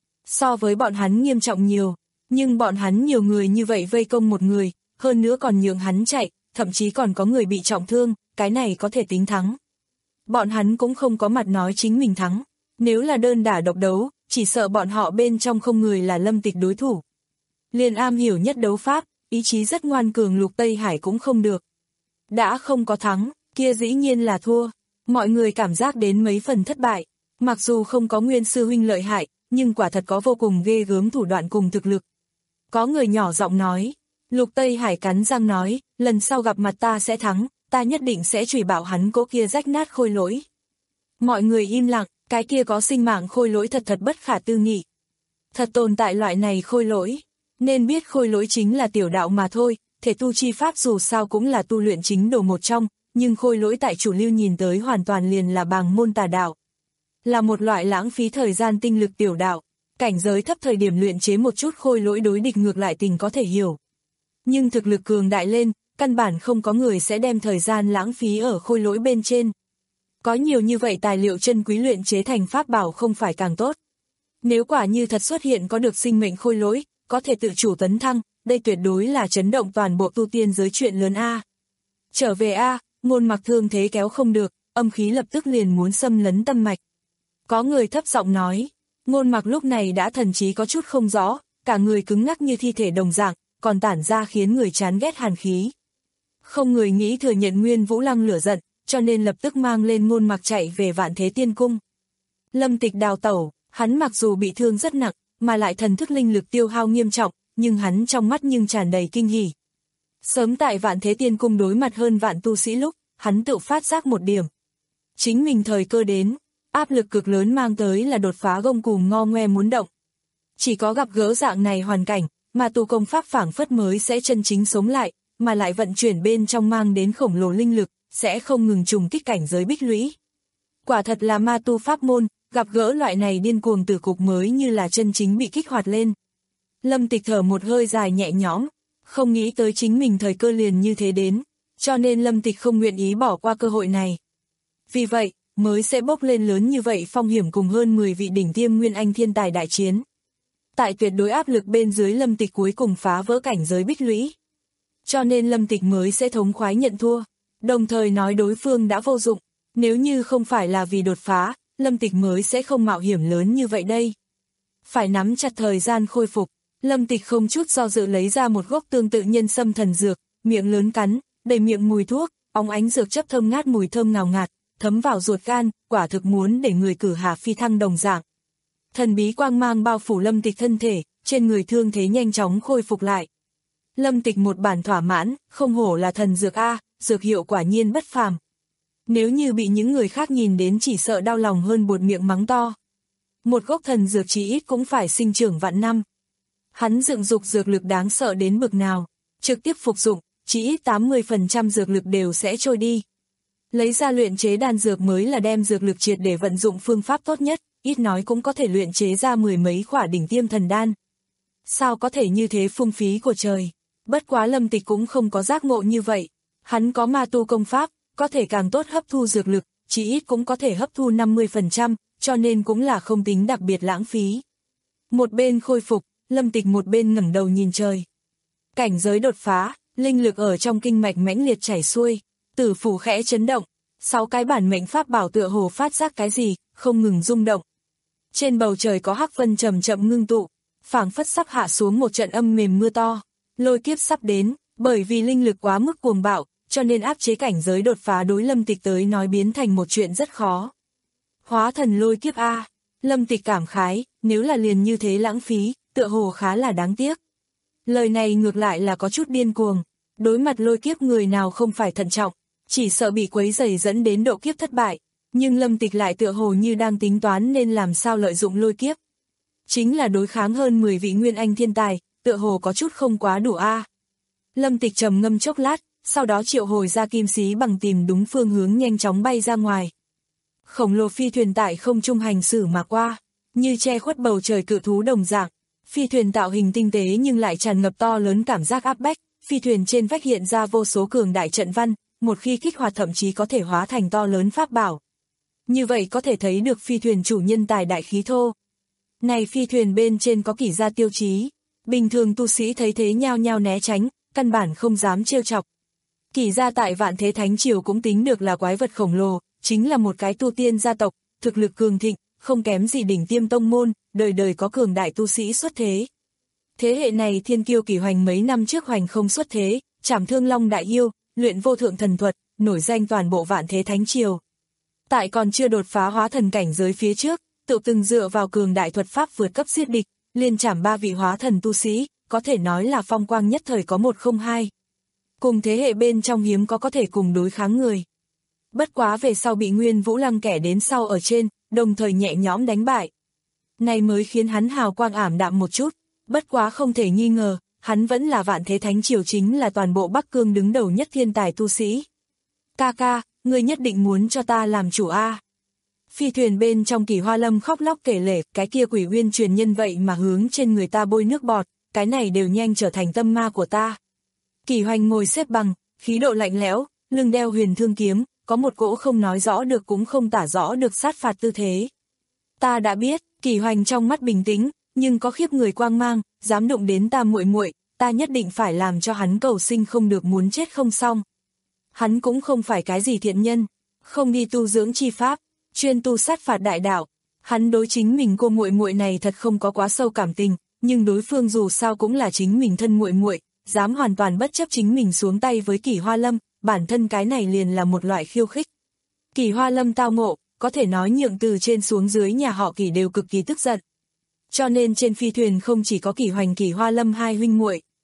So với bọn hắn nghiêm trọng nhiều, nhưng bọn hắn nhiều người như vậy vây công một người, hơn nữa còn nhường hắn chạy, thậm chí còn có người bị trọng thương, cái này có thể tính thắng. Bọn hắn cũng không có mặt nói chính mình thắng, nếu là đơn đả độc đấu, chỉ sợ bọn họ bên trong không người là Lâm Tịch đối thủ. Liền am hiểu nhất đấu pháp, ý chí rất ngoan cường Lục Tây Hải cũng không được. Đã không có thắng, kia dĩ nhiên là thua, mọi người cảm giác đến mấy phần thất bại, mặc dù không có Nguyên sư huynh lợi hại, nhưng quả thật có vô cùng ghê gớm thủ đoạn cùng thực lực. Có người nhỏ giọng nói, Lục Tây Hải cắn răng nói, lần sau gặp mặt ta sẽ thắng, ta nhất định sẽ chửi bảo hắn cỗ kia rách nát khôi lỗi. Mọi người im lặng, cái kia có sinh mạng khôi lỗi thật thật bất khả tư nghị. Thật tồn tại loại này khôi lỗi, nên biết khôi lỗi chính là tiểu đạo mà thôi, thể tu chi pháp dù sao cũng là tu luyện chính đồ một trong, nhưng khôi lỗi tại chủ lưu nhìn tới hoàn toàn liền là bàng môn tà đạo. Là một loại lãng phí thời gian tinh lực tiểu đạo, cảnh giới thấp thời điểm luyện chế một chút khôi lỗi đối địch ngược lại tình có thể hiểu. Nhưng thực lực cường đại lên, căn bản không có người sẽ đem thời gian lãng phí ở khôi lỗi bên trên. Có nhiều như vậy tài liệu chân quý luyện chế thành pháp bảo không phải càng tốt. Nếu quả như thật xuất hiện có được sinh mệnh khôi lỗi, có thể tự chủ tấn thăng, đây tuyệt đối là chấn động toàn bộ tu tiên giới chuyện lớn a. Trở về a, Ngôn Mặc thương thế kéo không được, âm khí lập tức liền muốn xâm lấn tâm mạch. Có người thấp giọng nói, Ngôn Mặc lúc này đã thần trí có chút không rõ, cả người cứng ngắc như thi thể đồng dạng, còn tản ra khiến người chán ghét hàn khí. Không người nghĩ thừa nhận Nguyên Vũ Lăng lửa giận, cho nên lập tức mang lên Ngôn Mặc chạy về Vạn Thế Tiên Cung. Lâm Tịch đào tẩu, hắn mặc dù bị thương rất nặng, mà lại thần thức linh lực tiêu hao nghiêm trọng, nhưng hắn trong mắt nhưng tràn đầy kinh hỉ. Sớm tại Vạn Thế Tiên Cung đối mặt hơn vạn tu sĩ lúc, hắn tự phát giác một điểm. Chính mình thời cơ đến, áp lực cực lớn mang tới là đột phá gông cùm ngo ngoe muốn động. Chỉ có gặp gỡ dạng này hoàn cảnh, mà tu công pháp phảng phất mới sẽ chân chính sống lại, mà lại vận chuyển bên trong mang đến khổng lồ linh lực, sẽ không ngừng trùng kích cảnh giới bích lũy. Quả thật là ma tu pháp môn, gặp gỡ loại này điên cuồng tử cục mới như là chân chính bị kích hoạt lên. Lâm Tịch thở một hơi dài nhẹ nhõm, không nghĩ tới chính mình thời cơ liền như thế đến, cho nên Lâm Tịch không nguyện ý bỏ qua cơ hội này. Vì vậy, mới sẽ bốc lên lớn như vậy phong hiểm cùng hơn mười vị đỉnh tiêm nguyên anh thiên tài đại chiến. Tại tuyệt đối áp lực bên dưới Lâm Tịch cuối cùng phá vỡ cảnh giới bích lũy. Cho nên Lâm Tịch mới sẽ thống khoái nhận thua, đồng thời nói đối phương đã vô dụng, nếu như không phải là vì đột phá, Lâm Tịch mới sẽ không mạo hiểm lớn như vậy đây. Phải nắm chặt thời gian khôi phục, Lâm Tịch không chút do dự lấy ra một gốc tương tự nhân sâm thần dược, miệng lớn cắn, đầy miệng mùi thuốc, óng ánh dược chấp thơm ngát mùi thơm ngào ngạt, thấm vào ruột gan, quả thực muốn để người cử hạ phi thăng đồng dạng. Thần bí quang mang bao phủ Lâm Tịch thân thể, trên người thương thế nhanh chóng khôi phục lại. Lâm Tịch một bản thỏa mãn, không hổ là thần dược A, dược hiệu quả nhiên bất phàm. Nếu như bị những người khác nhìn đến chỉ sợ đau lòng hơn buột miệng mắng to. Một gốc thần dược chỉ ít cũng phải sinh trưởng vạn năm. Hắn dựng dục dược lực đáng sợ đến bực nào, trực tiếp phục dụng, chỉ ít tám mươi phần trăm dược lực đều sẽ trôi đi. Lấy ra luyện chế đan dược mới là đem dược lực triệt để vận dụng phương pháp tốt nhất, ít nói cũng có thể luyện chế ra mười mấy khỏa đỉnh tiêm thần đan. Sao có thể như thế phung phí của trời? Bất quá Lâm Tịch cũng không có giác ngộ như vậy. Hắn có ma tu công pháp, có thể càng tốt hấp thu dược lực, chỉ ít cũng có thể hấp thu năm mươi phần trăm, cho nên cũng là không tính đặc biệt lãng phí. Một bên khôi phục, Lâm Tịch một bên ngẩng đầu nhìn trời. Cảnh giới đột phá, linh lực ở trong kinh mạch mãnh liệt chảy xuôi, tử phủ khẽ chấn động, sáu cái bản mệnh pháp bảo tựa hồ phát giác cái gì, không ngừng rung động. Trên bầu trời có hắc vân chậm chậm ngưng tụ, phảng phất sắp hạ xuống một trận âm mềm mưa to, lôi kiếp sắp đến, bởi vì linh lực quá mức cuồng bạo, cho nên áp chế cảnh giới đột phá đối Lâm Tịch tới nói biến thành một chuyện rất khó. Hóa thần lôi kiếp A, Lâm Tịch cảm khái, nếu là liền như thế lãng phí, tựa hồ khá là đáng tiếc. Lời này ngược lại là có chút điên cuồng, đối mặt lôi kiếp người nào không phải thận trọng, chỉ sợ bị quấy rầy dẫn đến độ kiếp thất bại, nhưng Lâm Tịch lại tựa hồ như đang tính toán nên làm sao lợi dụng lôi kiếp. Chính là đối kháng hơn mười vị nguyên anh thiên tài, tựa hồ có chút không quá đủ a. Lâm Tịch trầm ngâm chốc lát, sau đó triệu hồi ra kim xí bằng tìm đúng phương hướng nhanh chóng bay ra ngoài. Khổng lồ phi thuyền tại không trung hành xử mà qua, như che khuất bầu trời cự thú đồng dạng. Phi thuyền tạo hình tinh tế nhưng lại tràn ngập to lớn cảm giác áp bách, phi thuyền trên vách hiện ra vô số cường đại trận văn, một khi kích hoạt thậm chí có thể hóa thành to lớn pháp bảo. Như vậy có thể thấy được phi thuyền chủ nhân tài đại khí thô. Này phi thuyền bên trên có kỷ gia tiêu chí, bình thường tu sĩ thấy thế nhao nhao né tránh, căn bản không dám trêu chọc. Kỷ gia tại Vạn Thế Thánh Triều cũng tính được là quái vật khổng lồ, chính là một cái tu tiên gia tộc, thực lực cường thịnh, không kém gì đỉnh tiêm tông môn, đời đời có cường đại tu sĩ xuất thế. Thế hệ này thiên kiêu Kỷ Hoành mấy năm trước hoành không xuất thế, trảm thương long đại yêu, luyện vô thượng thần thuật, nổi danh toàn bộ Vạn Thế Thánh Triều. Tại còn chưa đột phá hóa thần cảnh giới phía trước, tự từng dựa vào cường đại thuật pháp vượt cấp giết địch, liên trảm ba vị hóa thần tu sĩ, có thể nói là phong quang nhất thời có một không hai. Cùng thế hệ bên trong hiếm có có thể cùng đối kháng người. Bất quá về sau bị Nguyên Vũ Lăng kẻ đến sau ở trên, đồng thời nhẹ nhõm đánh bại. Này mới khiến hắn hào quang ảm đạm một chút, bất quá không thể nghi ngờ, hắn vẫn là Vạn Thế Thánh Triều chính là toàn bộ Bắc Cương đứng đầu nhất thiên tài tu sĩ. Ca ca, ngươi nhất định muốn cho ta làm chủ a. Phi thuyền bên trong Kỷ Hoa Lâm khóc lóc kể lể, cái kia quỷ uyên truyền nhân vậy mà hướng trên người ta bôi nước bọt, cái này đều nhanh trở thành tâm ma của ta. Kỷ Hoành ngồi xếp bằng, khí độ lạnh lẽo, lưng đeo huyền thương kiếm, có một cỗ không nói rõ được cũng không tả rõ được sát phạt tư thế. Ta đã biết, Kỷ Hoành trong mắt bình tĩnh, nhưng có khiếp người quang mang, dám đụng đến ta muội muội, ta nhất định phải làm cho hắn cầu sinh không được muốn chết không xong. Hắn cũng không phải cái gì thiện nhân, không đi tu dưỡng chi pháp, chuyên tu sát phạt đại đạo. Hắn đối chính mình cô muội muội này thật không có quá sâu cảm tình, nhưng đối phương dù sao cũng là chính mình thân muội muội, dám hoàn toàn bất chấp chính mình xuống tay với Kỷ Hoa Lâm, bản thân cái này liền là một loại khiêu khích. Kỷ Hoa Lâm tao ngộ, có thể nói nhượng từ trên xuống dưới nhà họ Kỷ đều cực kỳ tức giận. Cho nên trên phi thuyền không chỉ có Kỷ Hoành Kỷ Hoa Lâm hai huynh muội.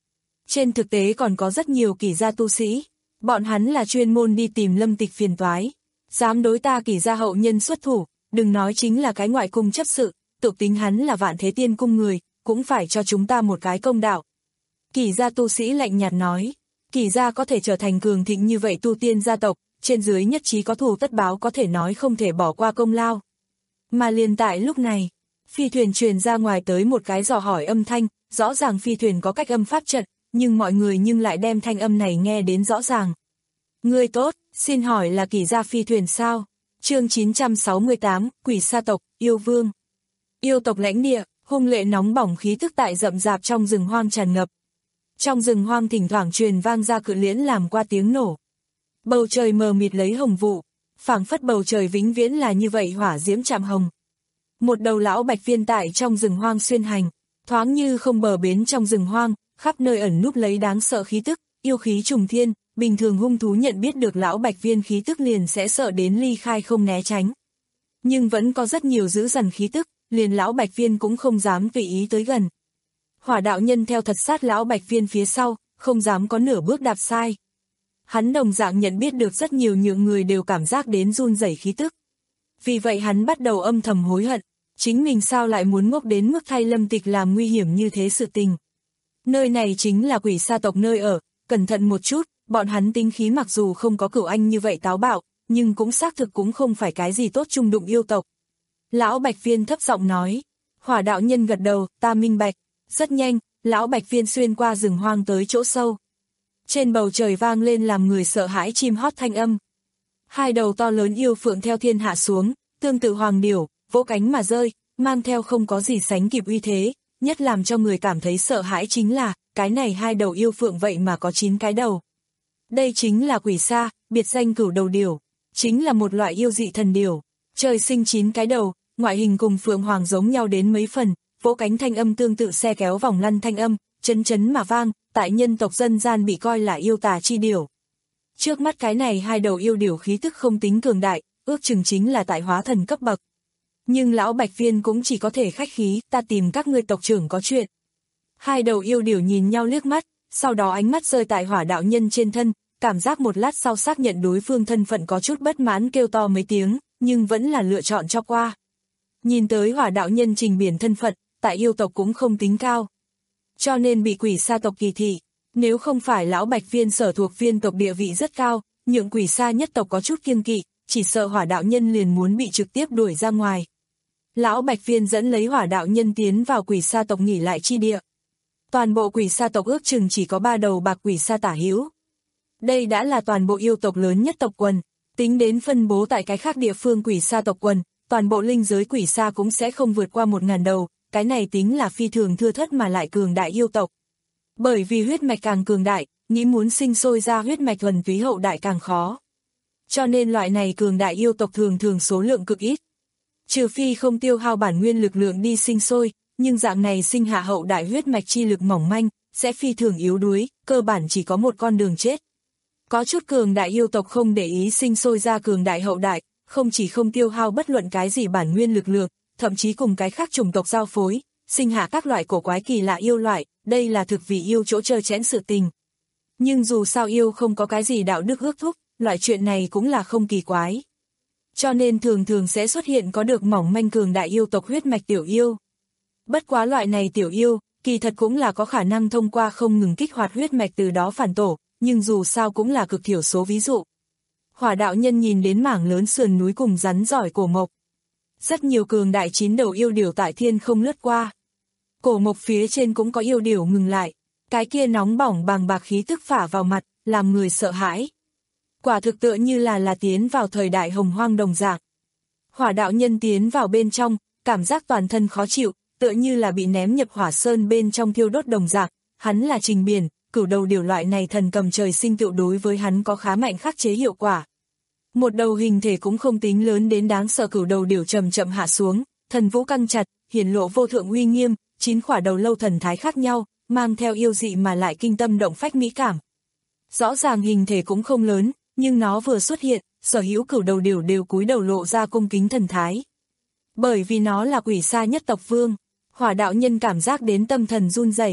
Trên thực tế còn có rất nhiều Kỷ gia tu sĩ, bọn hắn là chuyên môn đi tìm Lâm Tịch phiền toái, dám đối ta Kỷ gia hậu nhân xuất thủ, đừng nói chính là cái ngoại cung chấp sự, tự tính hắn là Vạn Thế Tiên cung người, cũng phải cho chúng ta một cái công đạo. Kỷ gia tu sĩ lạnh nhạt nói, Kỷ gia có thể trở thành cường thịnh như vậy tu tiên gia tộc, trên dưới nhất trí có thù tất báo, có thể nói không thể bỏ qua công lao. Mà liền tại lúc này, phi thuyền truyền ra ngoài tới một cái dò hỏi âm thanh, rõ ràng phi thuyền có cách âm pháp trận, nhưng mọi người nhưng lại đem thanh âm này nghe đến rõ ràng. Ngươi tốt, xin hỏi là Kỷ gia phi thuyền sao? Chương chín trăm sáu mươi tám, Quỷ Sa tộc, yêu vương. Yêu tộc lãnh địa, hung lệ nóng bỏng khí tức tại rậm rạp trong rừng hoang tràn ngập. Trong rừng hoang thỉnh thoảng truyền vang ra cự liễn làm qua tiếng nổ. Bầu trời mờ mịt lấy hồng vụ, phảng phất bầu trời vĩnh viễn là như vậy hỏa diễm chạm hồng. Một đầu lão bạch viên tại trong rừng hoang xuyên hành, thoáng như không bờ bến trong rừng hoang, khắp nơi ẩn núp lấy đáng sợ khí tức, yêu khí trùng thiên, bình thường hung thú nhận biết được lão bạch viên khí tức liền sẽ sợ đến ly khai không né tránh. Nhưng vẫn có rất nhiều dữ dằn khí tức, liền lão bạch viên cũng không dám tùy ý tới gần. Hỏa đạo nhân theo thật sát lão bạch viên phía sau, không dám có nửa bước đạp sai. Hắn đồng dạng nhận biết được rất nhiều những người đều cảm giác đến run rẩy khí tức. Vì vậy hắn bắt đầu âm thầm hối hận, chính mình sao lại muốn ngốc đến mức thay Lâm Tịch làm nguy hiểm như thế sự tình. Nơi này chính là Quỷ Sa tộc nơi ở, cẩn thận một chút, bọn hắn tính khí mặc dù không có Cửu Anh như vậy táo bạo, nhưng cũng xác thực cũng không phải cái gì tốt chung đụng yêu tộc. Lão Bạch Viên thấp giọng nói, Hỏa đạo nhân gật đầu, ta minh bạch. Rất nhanh, lão Bạch Viên xuyên qua rừng hoang tới chỗ sâu. Trên bầu trời vang lên làm người sợ hãi chim hót thanh âm. Hai đầu to lớn yêu phượng theo thiên hạ xuống, tương tự hoàng điểu, vỗ cánh mà rơi, mang theo không có gì sánh kịp uy thế, nhất làm cho người cảm thấy sợ hãi chính là, cái này hai đầu yêu phượng vậy mà có chín cái đầu. Đây chính là Quỷ Sa, biệt danh cửu đầu điểu, chính là một loại yêu dị thần điểu, trời sinh chín cái đầu, ngoại hình cùng phượng hoàng giống nhau đến mấy phần, vỗ cánh thanh âm tương tự xe kéo vòng lăn thanh âm, chấn chấn mà vang, tại nhân tộc dân gian bị coi là yêu tà chi điểu. Trước mắt cái này hai đầu yêu điểu khí tức không tính cường đại, ước chừng chính là tại hóa thần cấp bậc. Nhưng lão Bạch Viên cũng chỉ có thể khách khí, ta tìm các ngươi tộc trưởng có chuyện. Hai đầu yêu điểu nhìn nhau liếc mắt, sau đó ánh mắt rơi tại Hỏa đạo nhân trên thân, cảm giác một lát sau xác nhận đối phương thân phận có chút bất mãn kêu to mấy tiếng, nhưng vẫn là lựa chọn cho qua. Nhìn tới Hỏa đạo nhân trình biển thân phận, tại yêu tộc cũng không tính cao. Cho nên bị Quỷ Sa tộc kỳ thị, nếu không phải lão Bạch Viên sở thuộc viên tộc địa vị rất cao, nhượng Quỷ Sa nhất tộc có chút kiêng kỵ, chỉ sợ Hỏa đạo nhân liền muốn bị trực tiếp đuổi ra ngoài. Lão Bạch Viên dẫn lấy Hỏa đạo nhân tiến vào Quỷ Sa tộc nghỉ lại chi địa. Toàn bộ Quỷ Sa tộc ước chừng chỉ có ba đầu bạc quỷ sa tả hữu. Đây đã là toàn bộ yêu tộc lớn nhất tộc quần, tính đến phân bố tại cái khác địa phương Quỷ Sa tộc quần, toàn bộ linh giới Quỷ Sa cũng sẽ không vượt qua một ngàn đầu, cái này tính là phi thường thưa thớt mà lại cường đại yêu tộc. Bởi vì huyết mạch càng cường đại, nghĩ muốn sinh sôi ra huyết mạch thuần túy hậu đại càng khó. Cho nên loại này cường đại yêu tộc thường thường số lượng cực ít. Trừ phi không tiêu hao bản nguyên lực lượng đi sinh sôi, nhưng dạng này sinh hạ hậu đại huyết mạch chi lực mỏng manh, sẽ phi thường yếu đuối, cơ bản chỉ có một con đường chết. Có chút cường đại yêu tộc không để ý sinh sôi ra cường đại hậu đại, không chỉ không tiêu hao bất luận cái gì bản nguyên lực lượng, thậm chí cùng cái khác chủng tộc giao phối, sinh hạ các loại cổ quái kỳ lạ yêu loại, đây là thực vì yêu chỗ trơ chẽn sự tình. Nhưng dù sao yêu không có cái gì đạo đức ước thúc, loại chuyện này cũng là không kỳ quái. Cho nên thường thường sẽ xuất hiện có được mỏng manh cường đại yêu tộc huyết mạch tiểu yêu. Bất quá loại này tiểu yêu, kỳ thật cũng là có khả năng thông qua không ngừng kích hoạt huyết mạch từ đó phản tổ, nhưng dù sao cũng là cực thiểu số ví dụ. Hỏa đạo nhân nhìn đến mảng lớn sườn núi cùng rắn giỏi cổ mộc. Rất nhiều cường đại chín đầu yêu điểu tại thiên không lướt qua. Cổ mộc phía trên cũng có yêu điểu ngừng lại, cái kia nóng bỏng bàng bạc khí tức phả vào mặt, làm người sợ hãi. Quả thực tựa như là là tiến vào thời đại hồng hoang đồng dạng. Hỏa đạo nhân tiến vào bên trong, cảm giác toàn thân khó chịu, tựa như là bị ném nhập hỏa sơn bên trong thiêu đốt đồng dạng, hắn là Trình Biển, cửu đầu điểu loại này thần cầm trời sinh tựu đối với hắn có khá mạnh khắc chế hiệu quả. Một đầu hình thể cũng không tính lớn đến đáng sợ cửu đầu điểu chậm chậm hạ xuống, thần vũ căng chặt, hiển lộ vô thượng uy nghiêm, chín khỏa đầu lâu thần thái khác nhau, mang theo yêu dị mà lại kinh tâm động phách mỹ cảm. Rõ ràng hình thể cũng không lớn, nhưng nó vừa xuất hiện, sở hữu cửu đầu điểu đều cúi đầu lộ ra cung kính thần thái. Bởi vì nó là Quỷ Sa nhất tộc vương, Hỏa đạo nhân cảm giác đến tâm thần run rẩy.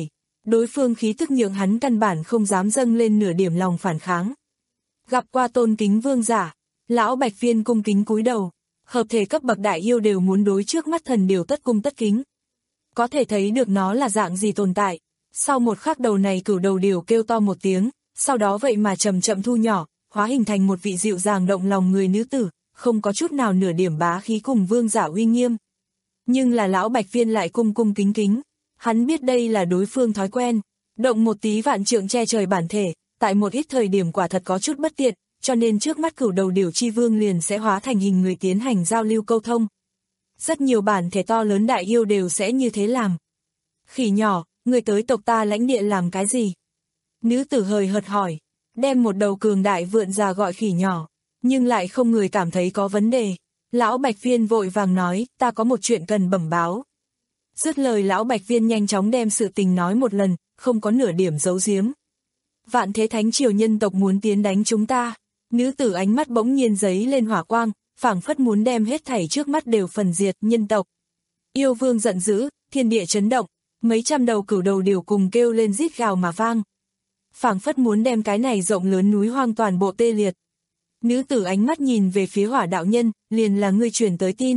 Đối phương khí tức nhượng hắn căn bản không dám dâng lên nửa điểm lòng phản kháng. Gặp qua tôn kính vương giả, lão Bạch Viên cung kính cúi đầu, hợp thể cấp bậc đại yêu đều muốn đối trước mắt thần điều tất cung tất kính. Có thể thấy được nó là dạng gì tồn tại. Sau một khắc đầu này cửu đầu điều kêu to một tiếng, sau đó vậy mà chậm chậm thu nhỏ, hóa hình thành một vị dịu dàng động lòng người nữ tử, không có chút nào nửa điểm bá khí cùng vương giả uy nghiêm. Nhưng là lão Bạch Viên lại cung cung kính kính, hắn biết đây là đối phương thói quen, động một tí vạn trượng che trời bản thể, tại một ít thời điểm quả thật có chút bất tiện, cho nên trước mắt cửu đầu điều chi vương liền sẽ hóa thành hình người tiến hành giao lưu câu thông. Rất nhiều bản thể to lớn đại yêu đều sẽ như thế làm. Khỉ nhỏ, người tới tộc ta lãnh địa làm cái gì? Nữ tử hời hợt hỏi, đem một đầu cường đại vượn già gọi khỉ nhỏ, nhưng lại không người cảm thấy có vấn đề. Lão Bạch Viên vội vàng nói, ta có một chuyện cần bẩm báo. Dứt lời lão Bạch Viên nhanh chóng đem sự tình nói một lần, không có nửa điểm giấu giếm. Vạn Thế Thánh Triều nhân tộc muốn tiến đánh chúng ta. Nữ tử ánh mắt bỗng nhiên giấy lên hỏa quang, phảng phất muốn đem hết thảy trước mắt đều phần diệt nhân tộc. Yêu vương giận dữ, thiên địa chấn động, mấy trăm đầu cửu đầu điều cùng kêu lên rít gào mà vang. Phảng phất muốn đem cái này rộng lớn núi hoang toàn bộ tê liệt. Nữ tử ánh mắt nhìn về phía Hỏa đạo nhân, liền là ngươi truyền tới tin.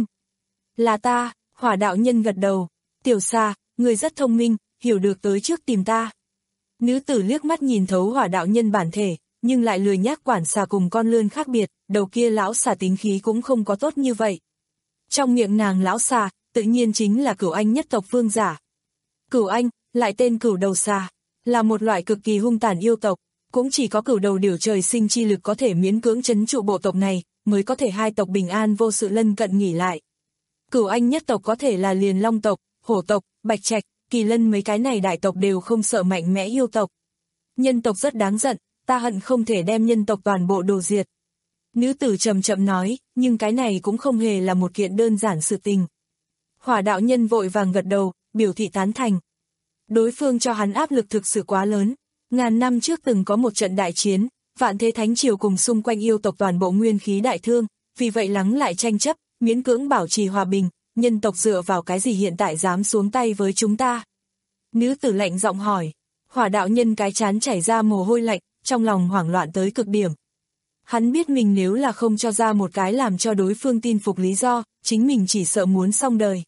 Là ta. Hỏa đạo nhân gật đầu, tiểu Sa, ngươi rất thông minh, hiểu được tới trước tìm ta. Nữ tử liếc mắt nhìn thấu Hỏa đạo nhân bản thể, nhưng lại lười nhác quản xà cùng con lươn khác biệt, đầu kia lão xà tính khí cũng không có tốt như vậy. Trong miệng nàng lão xà, tự nhiên chính là Cửu Anh nhất tộc vương giả. Cửu Anh, lại tên cửu đầu xà, là một loại cực kỳ hung tàn yêu tộc, cũng chỉ có cửu đầu điều trời sinh chi lực có thể miễn cưỡng trấn trụ bộ tộc này, mới có thể hai tộc bình an vô sự lân cận nghỉ lại. Cửu Anh nhất tộc có thể là liền long tộc, hổ tộc, bạch trạch, kỳ lân mấy cái này đại tộc đều không sợ mạnh mẽ yêu tộc. Nhân tộc rất đáng giận, ta hận không thể đem nhân tộc toàn bộ đồ diệt. Nữ tử chậm chậm nói, nhưng cái này cũng không hề là một kiện đơn giản sự tình. Hỏa đạo nhân vội vàng gật đầu, biểu thị tán thành. Đối phương cho hắn áp lực thực sự quá lớn. Ngàn năm trước từng có một trận đại chiến, Vạn Thế Thánh Triều cùng xung quanh yêu tộc toàn bộ nguyên khí đại thương, vì vậy lắng lại tranh chấp, miễn cưỡng bảo trì hòa bình, nhân tộc dựa vào cái gì hiện tại dám xuống tay với chúng ta? Nữ tử lạnh giọng hỏi. Hỏa đạo nhân cái chán chảy ra mồ hôi lạnh, trong lòng hoảng loạn tới cực điểm. Hắn biết mình nếu là không cho ra một cái làm cho đối phương tin phục lý do, chính mình chỉ sợ muốn xong đời.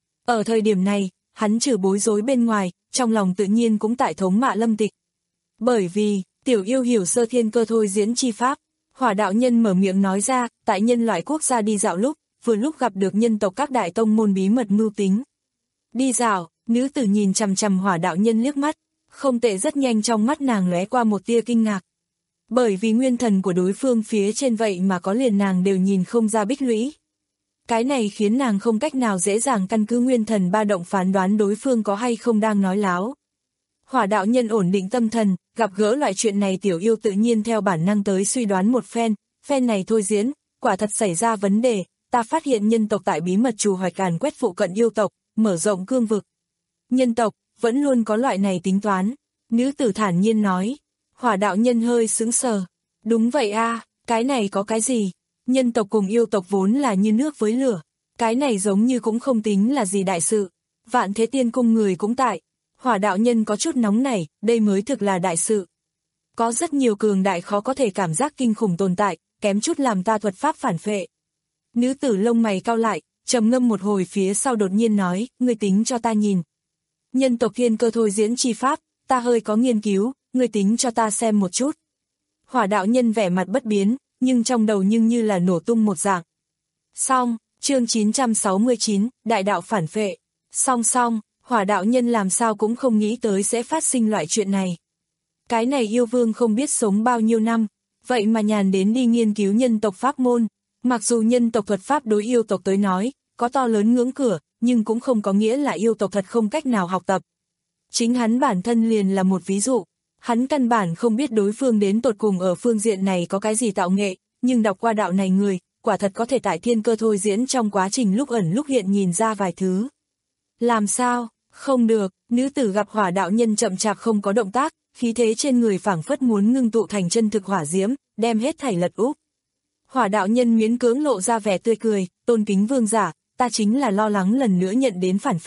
Ở thời điểm này, hắn trừ bối rối bên ngoài, trong lòng tự nhiên cũng tại thống mạ Lâm Tịch. Bởi vì, tiểu yêu hiểu sơ thiên cơ thôi diễn chi pháp, Hỏa đạo nhân mở miệng nói ra, tại nhân loại quốc gia đi dạo lúc, vừa lúc gặp được nhân tộc các đại tông môn bí mật mưu tính. Đi dạo, nữ tử nhìn chằm chằm Hỏa đạo nhân liếc mắt, không tệ, rất nhanh trong mắt nàng lóe qua một tia kinh ngạc. Bởi vì nguyên thần của đối phương phía trên vậy mà có liền nàng đều nhìn không ra bích lũy. Cái này khiến nàng không cách nào dễ dàng căn cứ nguyên thần ba động phán đoán đối phương có hay không đang nói láo. Hỏa đạo nhân ổn định tâm thần, gặp gỡ loại chuyện này tiểu yêu tự nhiên theo bản năng tới suy đoán một phen, phen này thôi diễn, quả thật xảy ra vấn đề, ta phát hiện nhân tộc tại bí mật trù hoạch càn quét phụ cận yêu tộc, mở rộng cương vực. Nhân tộc, vẫn luôn có loại này tính toán, nữ tử thản nhiên nói. Hỏa đạo nhân hơi sững sờ. Đúng vậy a, cái này có cái gì? Nhân tộc cùng yêu tộc vốn là như nước với lửa, cái này giống như cũng không tính là gì đại sự. Vạn Thế Tiên cung người cũng tại. Hỏa đạo nhân có chút nóng nảy, đây mới thực là đại sự. Có rất nhiều cường đại khó có thể cảm giác kinh khủng tồn tại, kém chút làm ta thuật pháp phản phệ. Nữ tử lông mày cau lại, trầm ngâm một hồi phía sau đột nhiên nói, ngươi tính cho ta nhìn. Nhân tộc thiên cơ thôi diễn chi pháp, ta hơi có nghiên cứu, ngươi tính cho ta xem một chút. Hỏa đạo nhân vẻ mặt bất biến, nhưng trong đầu nhưng như là nổ tung một dạng. Xong, chương chín trăm sáu mươi chín, đại đạo phản phệ. Xong xong, Hỏa đạo nhân làm sao cũng không nghĩ tới sẽ phát sinh loại chuyện này. Cái này yêu vương không biết sống bao nhiêu năm, vậy mà nhàn đến đi nghiên cứu nhân tộc pháp môn. Mặc dù nhân tộc thuật pháp đối yêu tộc tới nói, có to lớn ngưỡng cửa, nhưng cũng không có nghĩa là yêu tộc thật không cách nào học tập. Chính hắn bản thân liền là một ví dụ. Hắn căn bản không biết đối phương đến tột cùng ở phương diện này có cái gì tạo nghệ, nhưng đọc qua đạo này người, quả thật có thể tại thiên cơ thôi diễn trong quá trình lúc ẩn lúc hiện nhìn ra vài thứ. Làm sao? Không được, nữ tử gặp Hỏa đạo nhân chậm chạp không có động tác, khí thế trên người phảng phất muốn ngưng tụ thành chân thực hỏa diễm, đem hết thảy lật úp. Hỏa đạo nhân miễn cưỡng lộ ra vẻ tươi cười, tôn kính vương giả, ta chính là lo lắng lần nữa nhận đến phản phệ,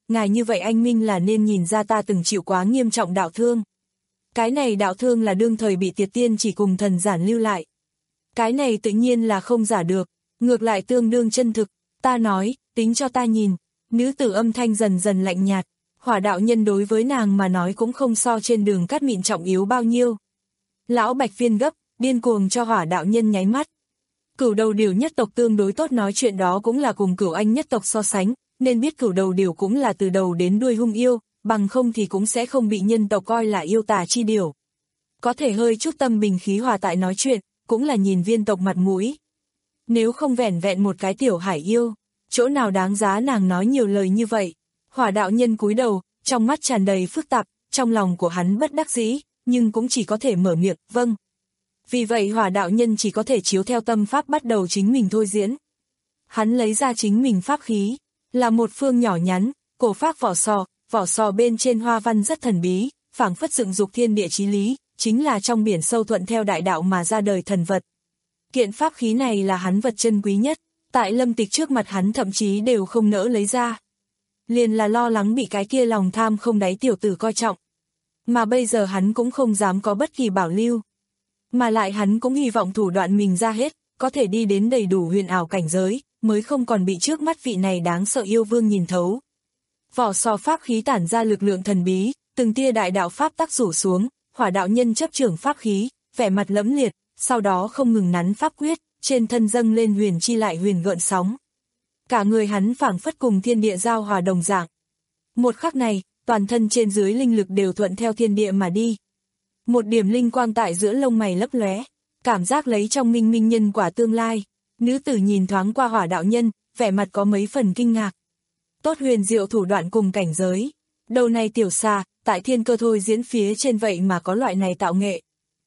ngài như vậy anh minh là nên nhìn ra ta từng chịu quá nghiêm trọng đạo thương. Cái này đạo thương là đương thời bị Tiệt Tiên chỉ cùng thần giản lưu lại. Cái này tự nhiên là không giả được, ngược lại tương đương chân thực, ta nói, tính cho ta nhìn. Nữ tử âm thanh dần dần lạnh nhạt, Hỏa đạo nhân đối với nàng mà nói cũng không so trên đường cát mịn trọng yếu bao nhiêu. Lão Bạch Viên gấp, điên cuồng cho Hỏa đạo nhân nháy mắt. Cửu đầu điểu nhất tộc tương đối tốt, nói chuyện đó cũng là cùng Cửu Anh nhất tộc so sánh, nên biết cửu đầu điểu cũng là từ đầu đến đuôi hung yêu, bằng không thì cũng sẽ không bị nhân tộc coi là yêu tà chi điểu. Có thể hơi chút tâm bình khí hòa tại nói chuyện, cũng là nhìn viên tộc mặt mũi. Nếu không vẻn vẹn một cái tiểu hải yêu, chỗ nào đáng giá nàng nói nhiều lời như vậy. Hỏa đạo nhân cúi đầu, trong mắt tràn đầy phức tạp, trong lòng của hắn bất đắc dĩ, nhưng cũng chỉ có thể mở miệng, vâng. Vì vậy hỏa đạo nhân chỉ có thể chiếu theo tâm pháp bắt đầu chính mình thôi diễn. Hắn lấy ra chính mình pháp khí, là một phương nhỏ nhắn, cổ phác vỏ sò, vỏ sò bên trên hoa văn rất thần bí, phảng phất dựng dục thiên địa chí lý, chính là trong biển sâu thuận theo đại đạo mà ra đời thần vật. Kiện pháp khí này là hắn vật chân quý nhất, tại Lâm Tịch trước mặt hắn thậm chí đều không nỡ lấy ra. Liền là lo lắng bị cái kia lòng tham không đáy tiểu tử coi trọng. Mà bây giờ hắn cũng không dám có bất kỳ bảo lưu. Mà lại hắn cũng hy vọng thủ đoạn mình ra hết, có thể đi đến đầy đủ huyền ảo cảnh giới, mới không còn bị trước mắt vị này đáng sợ yêu vương nhìn thấu. Vỏ sò pháp khí tản ra lực lượng thần bí, từng tia đại đạo pháp tắc rủ xuống, hỏa đạo nhân chấp trưởng pháp khí, vẻ mặt lẫm liệt, sau đó không ngừng nắn pháp quyết, trên thân dâng lên huyền chi lại huyền gợn sóng. Cả người hắn phảng phất cùng thiên địa giao hòa đồng dạng. Một khắc này, toàn thân trên dưới linh lực đều thuận theo thiên địa mà đi. Một điểm linh quang tại giữa lông mày lấp lóe, cảm giác lấy trong minh minh nhân quả tương lai. Nữ tử nhìn thoáng qua hỏa đạo nhân, vẻ mặt có mấy phần kinh ngạc. Tốt huyền diệu thủ đoạn cùng cảnh giới. Đầu này tiểu xà, tại thiên cơ thôi diễn phía trên vậy mà có loại này tạo nghệ.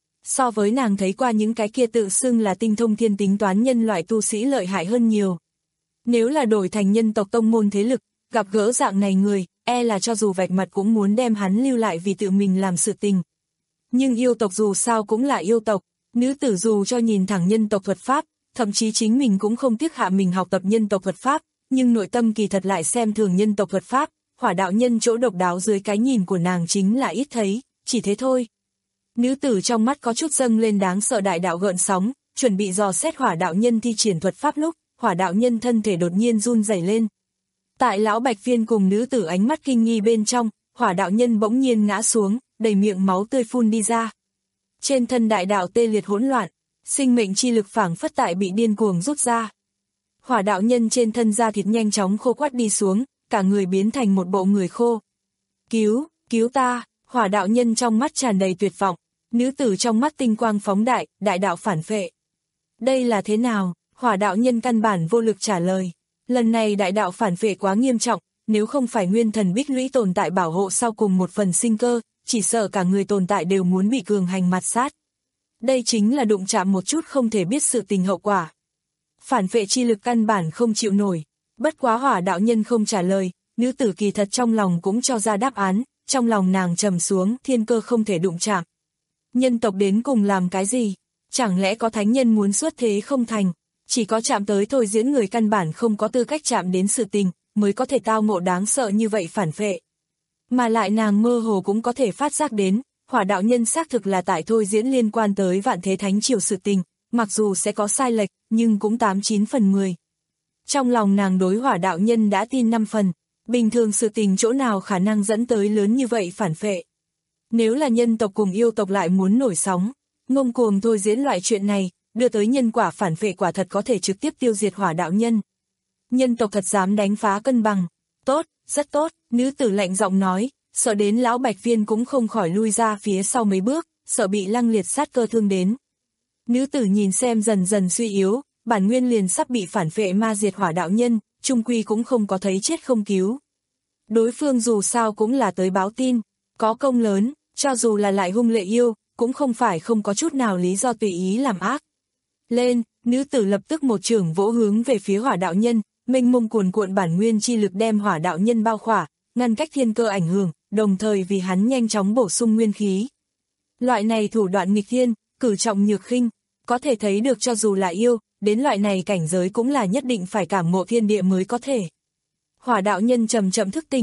So với nàng thấy qua những cái kia tự xưng là tinh thông thiên tính toán nhân loại tu sĩ lợi hại hơn nhiều. Nếu là đổi thành nhân tộc tông môn thế lực, gặp gỡ dạng này người, e là cho dù vạch mặt cũng muốn đem hắn lưu lại vì tự mình làm sự tình. Nhưng yêu tộc dù sao cũng là yêu tộc, nữ tử dù cho nhìn thẳng nhân tộc thuật pháp, thậm chí chính mình cũng không tiếc hạ mình học tập nhân tộc thuật pháp, nhưng nội tâm kỳ thật lại xem thường nhân tộc thuật pháp, hỏa đạo nhân chỗ độc đáo dưới cái nhìn của nàng chính là ít thấy, chỉ thế thôi. Nữ tử trong mắt có chút dâng lên đáng sợ đại đạo gợn sóng, chuẩn bị dò xét hỏa đạo nhân thi triển thuật pháp lúc, hỏa đạo nhân thân thể đột nhiên run rẩy lên. Tại lão Bạch Viên cùng nữ tử ánh mắt kinh nghi bên trong, hỏa đạo nhân bỗng nhiên ngã xuống, đầy miệng máu tươi phun đi ra. Trên thân đại đạo tê liệt hỗn loạn, sinh mệnh chi lực phảng phất tại bị điên cuồng rút ra. Hỏa đạo nhân trên thân da thịt nhanh chóng khô quắt đi xuống, cả người biến thành một bộ người khô. Cứu, cứu ta, hỏa đạo nhân trong mắt tràn đầy tuyệt vọng, nữ tử trong mắt tinh quang phóng đại, đại đạo phản phệ. Đây là thế nào? Hỏa đạo nhân căn bản vô lực trả lời. Lần này đại đạo phản phệ quá nghiêm trọng, nếu không phải nguyên thần bích lũy tồn tại bảo hộ sau cùng một phần sinh cơ, chỉ sợ cả người tồn tại đều muốn bị cường hành mạt sát. Đây chính là đụng chạm một chút không thể biết sự tình hậu quả. Phản phệ chi lực căn bản không chịu nổi. Bất quá hỏa đạo nhân không trả lời, nữ tử kỳ thật trong lòng cũng cho ra đáp án, trong lòng nàng trầm xuống, thiên cơ không thể đụng chạm. Nhân tộc đến cùng làm cái gì? Chẳng lẽ có thánh nhân muốn xuất thế không thành? Chỉ có chạm tới thôi diễn người căn bản không có tư cách chạm đến sự tình, mới có thể tao ngộ đáng sợ như vậy phản phệ. Mà lại nàng mơ hồ cũng có thể phát giác đến, hỏa đạo nhân xác thực là tại thôi diễn liên quan tới vạn thế thánh triều sự tình, mặc dù sẽ có sai lệch, nhưng cũng tám chín phần mười. Trong lòng nàng đối hỏa đạo nhân đã tin năm phần, bình thường sự tình chỗ nào khả năng dẫn tới lớn như vậy phản phệ. Nếu là nhân tộc cùng yêu tộc lại muốn nổi sóng, ngông cuồng thôi diễn loại chuyện này, đưa tới nhân quả phản phệ quả thật có thể trực tiếp tiêu diệt hỏa đạo nhân. Nhân tộc thật dám đánh phá cân bằng. Tốt, rất tốt, nữ tử lạnh giọng nói, sợ đến lão Bạch Viên cũng không khỏi lui ra phía sau mấy bước, sợ bị lăng liệt sát cơ thương đến. Nữ tử nhìn xem dần dần suy yếu, bản nguyên liền sắp bị phản phệ ma diệt hỏa đạo nhân, chung quy cũng không có thấy chết không cứu. Đối phương dù sao cũng là tới báo tin, có công lớn, cho dù là lại hung lệ yêu, cũng không phải không có chút nào lý do tùy ý làm ác. Lên, nữ tử lập tức một chưởng vỗ hướng về phía hỏa đạo nhân, mênh mông cuồn cuộn bản nguyên chi lực đem hỏa đạo nhân bao khỏa, ngăn cách thiên cơ ảnh hưởng, đồng thời vì hắn nhanh chóng bổ sung nguyên khí. Loại này thủ đoạn nghịch thiên, cử trọng nhược khinh, có thể thấy được cho dù là yêu, đến loại này cảnh giới cũng là nhất định phải cảm ngộ thiên địa mới có thể. Hỏa đạo nhân chậm chậm thức tỉnh,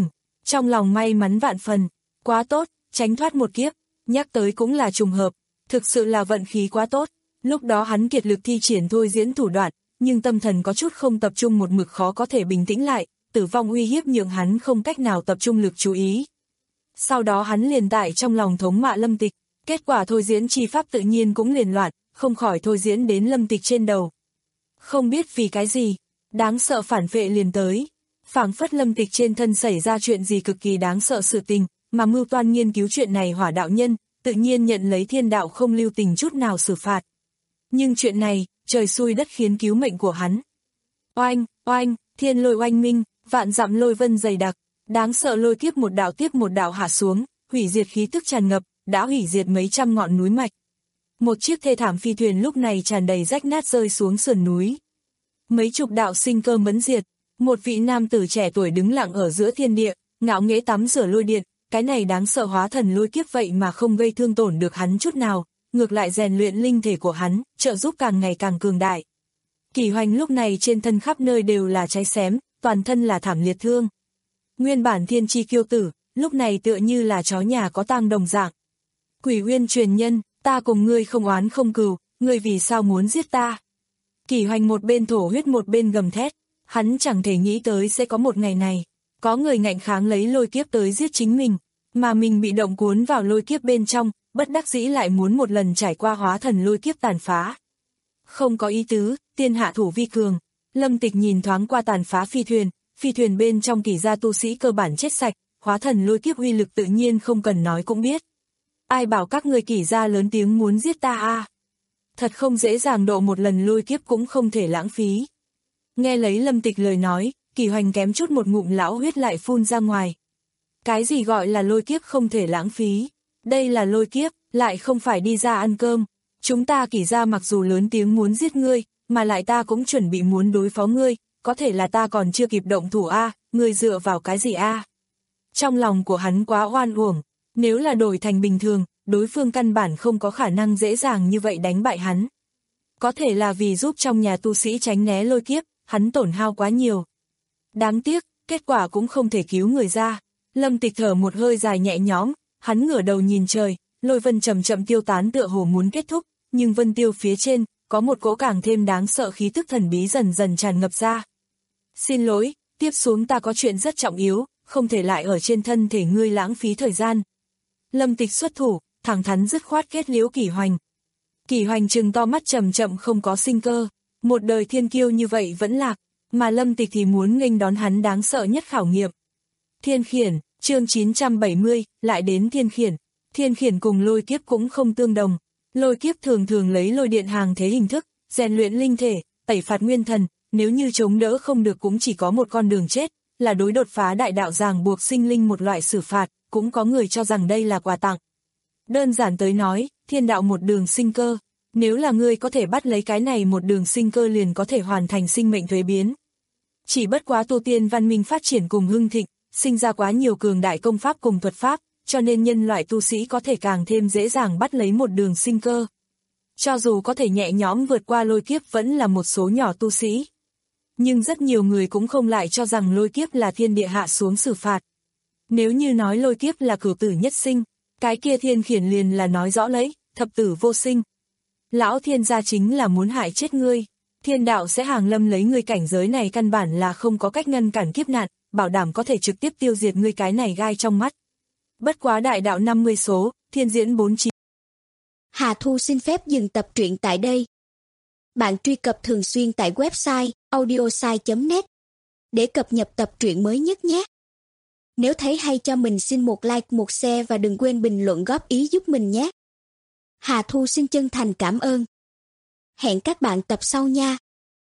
trong lòng may mắn vạn phần, quá tốt, tránh thoát một kiếp, nhắc tới cũng là trùng hợp, thực sự là vận khí quá tốt. Lúc đó hắn kiệt lực thi triển thôi diễn thủ đoạn, nhưng tâm thần có chút không tập trung một mực khó có thể bình tĩnh lại, tử vong uy hiếp nhượng hắn không cách nào tập trung lực chú ý. Sau đó hắn liền tại trong lòng thống mạ Lâm Tịch, kết quả thôi diễn chi pháp tự nhiên cũng liền loạn, không khỏi thôi diễn đến Lâm Tịch trên đầu. Không biết vì cái gì, đáng sợ phản vệ liền tới, phảng phất Lâm Tịch trên thân xảy ra chuyện gì cực kỳ đáng sợ sự tình, mà mưu toan nghiên cứu chuyện này hỏa đạo nhân, tự nhiên nhận lấy thiên đạo không lưu tình chút nào xử phạt. Nhưng chuyện này, trời xui đất khiến cứu mệnh của hắn. Oanh, oanh, thiên lôi oanh minh, vạn dặm lôi vân dày đặc, đáng sợ lôi kiếp một đạo tiếp một đạo hạ xuống, hủy diệt khí tức tràn ngập, đã hủy diệt mấy trăm ngọn núi mạch. Một chiếc thê thảm phi thuyền lúc này tràn đầy rách nát rơi xuống sườn núi. Mấy chục đạo sinh cơ mẫn diệt, một vị nam tử trẻ tuổi đứng lặng ở giữa thiên địa, ngạo nghễ tắm rửa lôi điện, cái này đáng sợ hóa thần lôi kiếp vậy mà không gây thương tổn được hắn chút nào, ngược lại rèn luyện linh thể của hắn, trợ giúp càng ngày càng cường đại. Kỷ Hoành lúc này trên thân khắp nơi đều là cháy xém, toàn thân là thảm liệt thương. Nguyên bản thiên chi kiêu tử, lúc này tựa như là chó nhà có tang đồng dạng. Quỷ Uyên truyền nhân, ta cùng ngươi không oán không cừu, ngươi vì sao muốn giết ta? Kỷ Hoành một bên thổ huyết một bên gầm thét, hắn chẳng thể nghĩ tới sẽ có một ngày này, có người ngạnh kháng lấy lôi kiếp tới giết chính mình, mà mình bị động cuốn vào lôi kiếp bên trong, bất đắc dĩ lại muốn một lần trải qua hóa thần lôi kiếp tàn phá. Không có ý tứ, tiên hạ thủ vi cường. Lâm Tịch nhìn thoáng qua tàn phá phi thuyền, phi thuyền bên trong Kỷ gia tu sĩ cơ bản chết sạch, hóa thần lôi kiếp uy lực tự nhiên không cần nói cũng biết. Ai bảo các người Kỷ gia lớn tiếng muốn giết ta a? À? Thật không dễ dàng độ một lần lôi kiếp cũng không thể lãng phí. Nghe lấy Lâm Tịch lời nói, Kỷ Hoành kém chút một ngụm lão huyết lại phun ra ngoài. Cái gì gọi là lôi kiếp không thể lãng phí? Đây là lôi kiếp, lại không phải đi ra ăn cơm. Chúng ta Kỷ gia mặc dù lớn tiếng muốn giết ngươi, mà lại ta cũng chuẩn bị muốn đối phó ngươi, có thể là ta còn chưa kịp động thủ a, ngươi dựa vào cái gì a? Trong lòng của hắn quá oan uổng, nếu là đổi thành bình thường, đối phương căn bản không có khả năng dễ dàng như vậy đánh bại hắn. Có thể là vì giúp trong nhà tu sĩ tránh né lôi kiếp, hắn tổn hao quá nhiều. Đáng tiếc, kết quả cũng không thể cứu người ra. Lâm Tịch thở một hơi dài nhẹ nhõm, hắn ngửa đầu nhìn trời, lôi vân chậm chậm tiêu tán tựa hồ muốn kết thúc, nhưng vân tiêu phía trên, có một cỗ càng thêm đáng sợ khí tức thần bí dần dần tràn ngập ra. Xin lỗi, tiếp xuống ta có chuyện rất trọng yếu, không thể lại ở trên thân thể ngươi lãng phí thời gian. Lâm Tịch xuất thủ, thẳng thắn dứt khoát kết liễu Kỷ Hoành. Kỷ Hoành trừng to mắt chậm chậm không có sinh cơ, một đời thiên kiêu như vậy vẫn lạc, mà Lâm Tịch thì muốn nghênh đón hắn đáng sợ nhất khảo nghiệm. Thiên khiển, chương chín trăm bảy mươi, lại đến thiên khiển. Thiên khiển cùng lôi kiếp cũng không tương đồng. Lôi kiếp thường thường lấy lôi điện hàng thế hình thức, rèn luyện linh thể, tẩy phạt nguyên thần, nếu như chống đỡ không được cũng chỉ có một con đường chết, là đối đột phá đại đạo ràng buộc sinh linh một loại xử phạt, cũng có người cho rằng đây là quà tặng. Đơn giản tới nói, thiên đạo một đường sinh cơ, nếu là ngươi có thể bắt lấy cái này một đường sinh cơ liền có thể hoàn thành sinh mệnh thuế biến. Chỉ bất quá tu tiên văn minh phát triển cùng hưng thịnh, sinh ra quá nhiều cường đại công pháp cùng thuật pháp, cho nên nhân loại tu sĩ có thể càng thêm dễ dàng bắt lấy một đường sinh cơ. Cho dù có thể nhẹ nhõm vượt qua lôi kiếp vẫn là một số nhỏ tu sĩ. Nhưng rất nhiều người cũng không lại cho rằng lôi kiếp là thiên địa hạ xuống xử phạt. Nếu như nói lôi kiếp là cửu tử nhất sinh, cái kia thiên khiển liền là nói rõ lấy, thập tử vô sinh. Lão thiên gia chính là muốn hại chết ngươi, thiên đạo sẽ hàng lâm lấy ngươi, cảnh giới này căn bản là không có cách ngăn cản kiếp nạn, bảo đảm có thể trực tiếp tiêu diệt ngươi cái này gai trong mắt. Bất quá đại đạo năm mươi số, thiên diễn bốn mươi chín. Hà Thu xin phép dừng tập truyện tại đây. Bạn truy cập thường xuyên tại website audiosai chấm net để cập nhật tập truyện mới nhất nhé. Nếu thấy hay cho mình xin một like, một share và đừng quên bình luận góp ý giúp mình nhé. Hà Thu xin chân thành cảm ơn. Hẹn các bạn tập sau nha.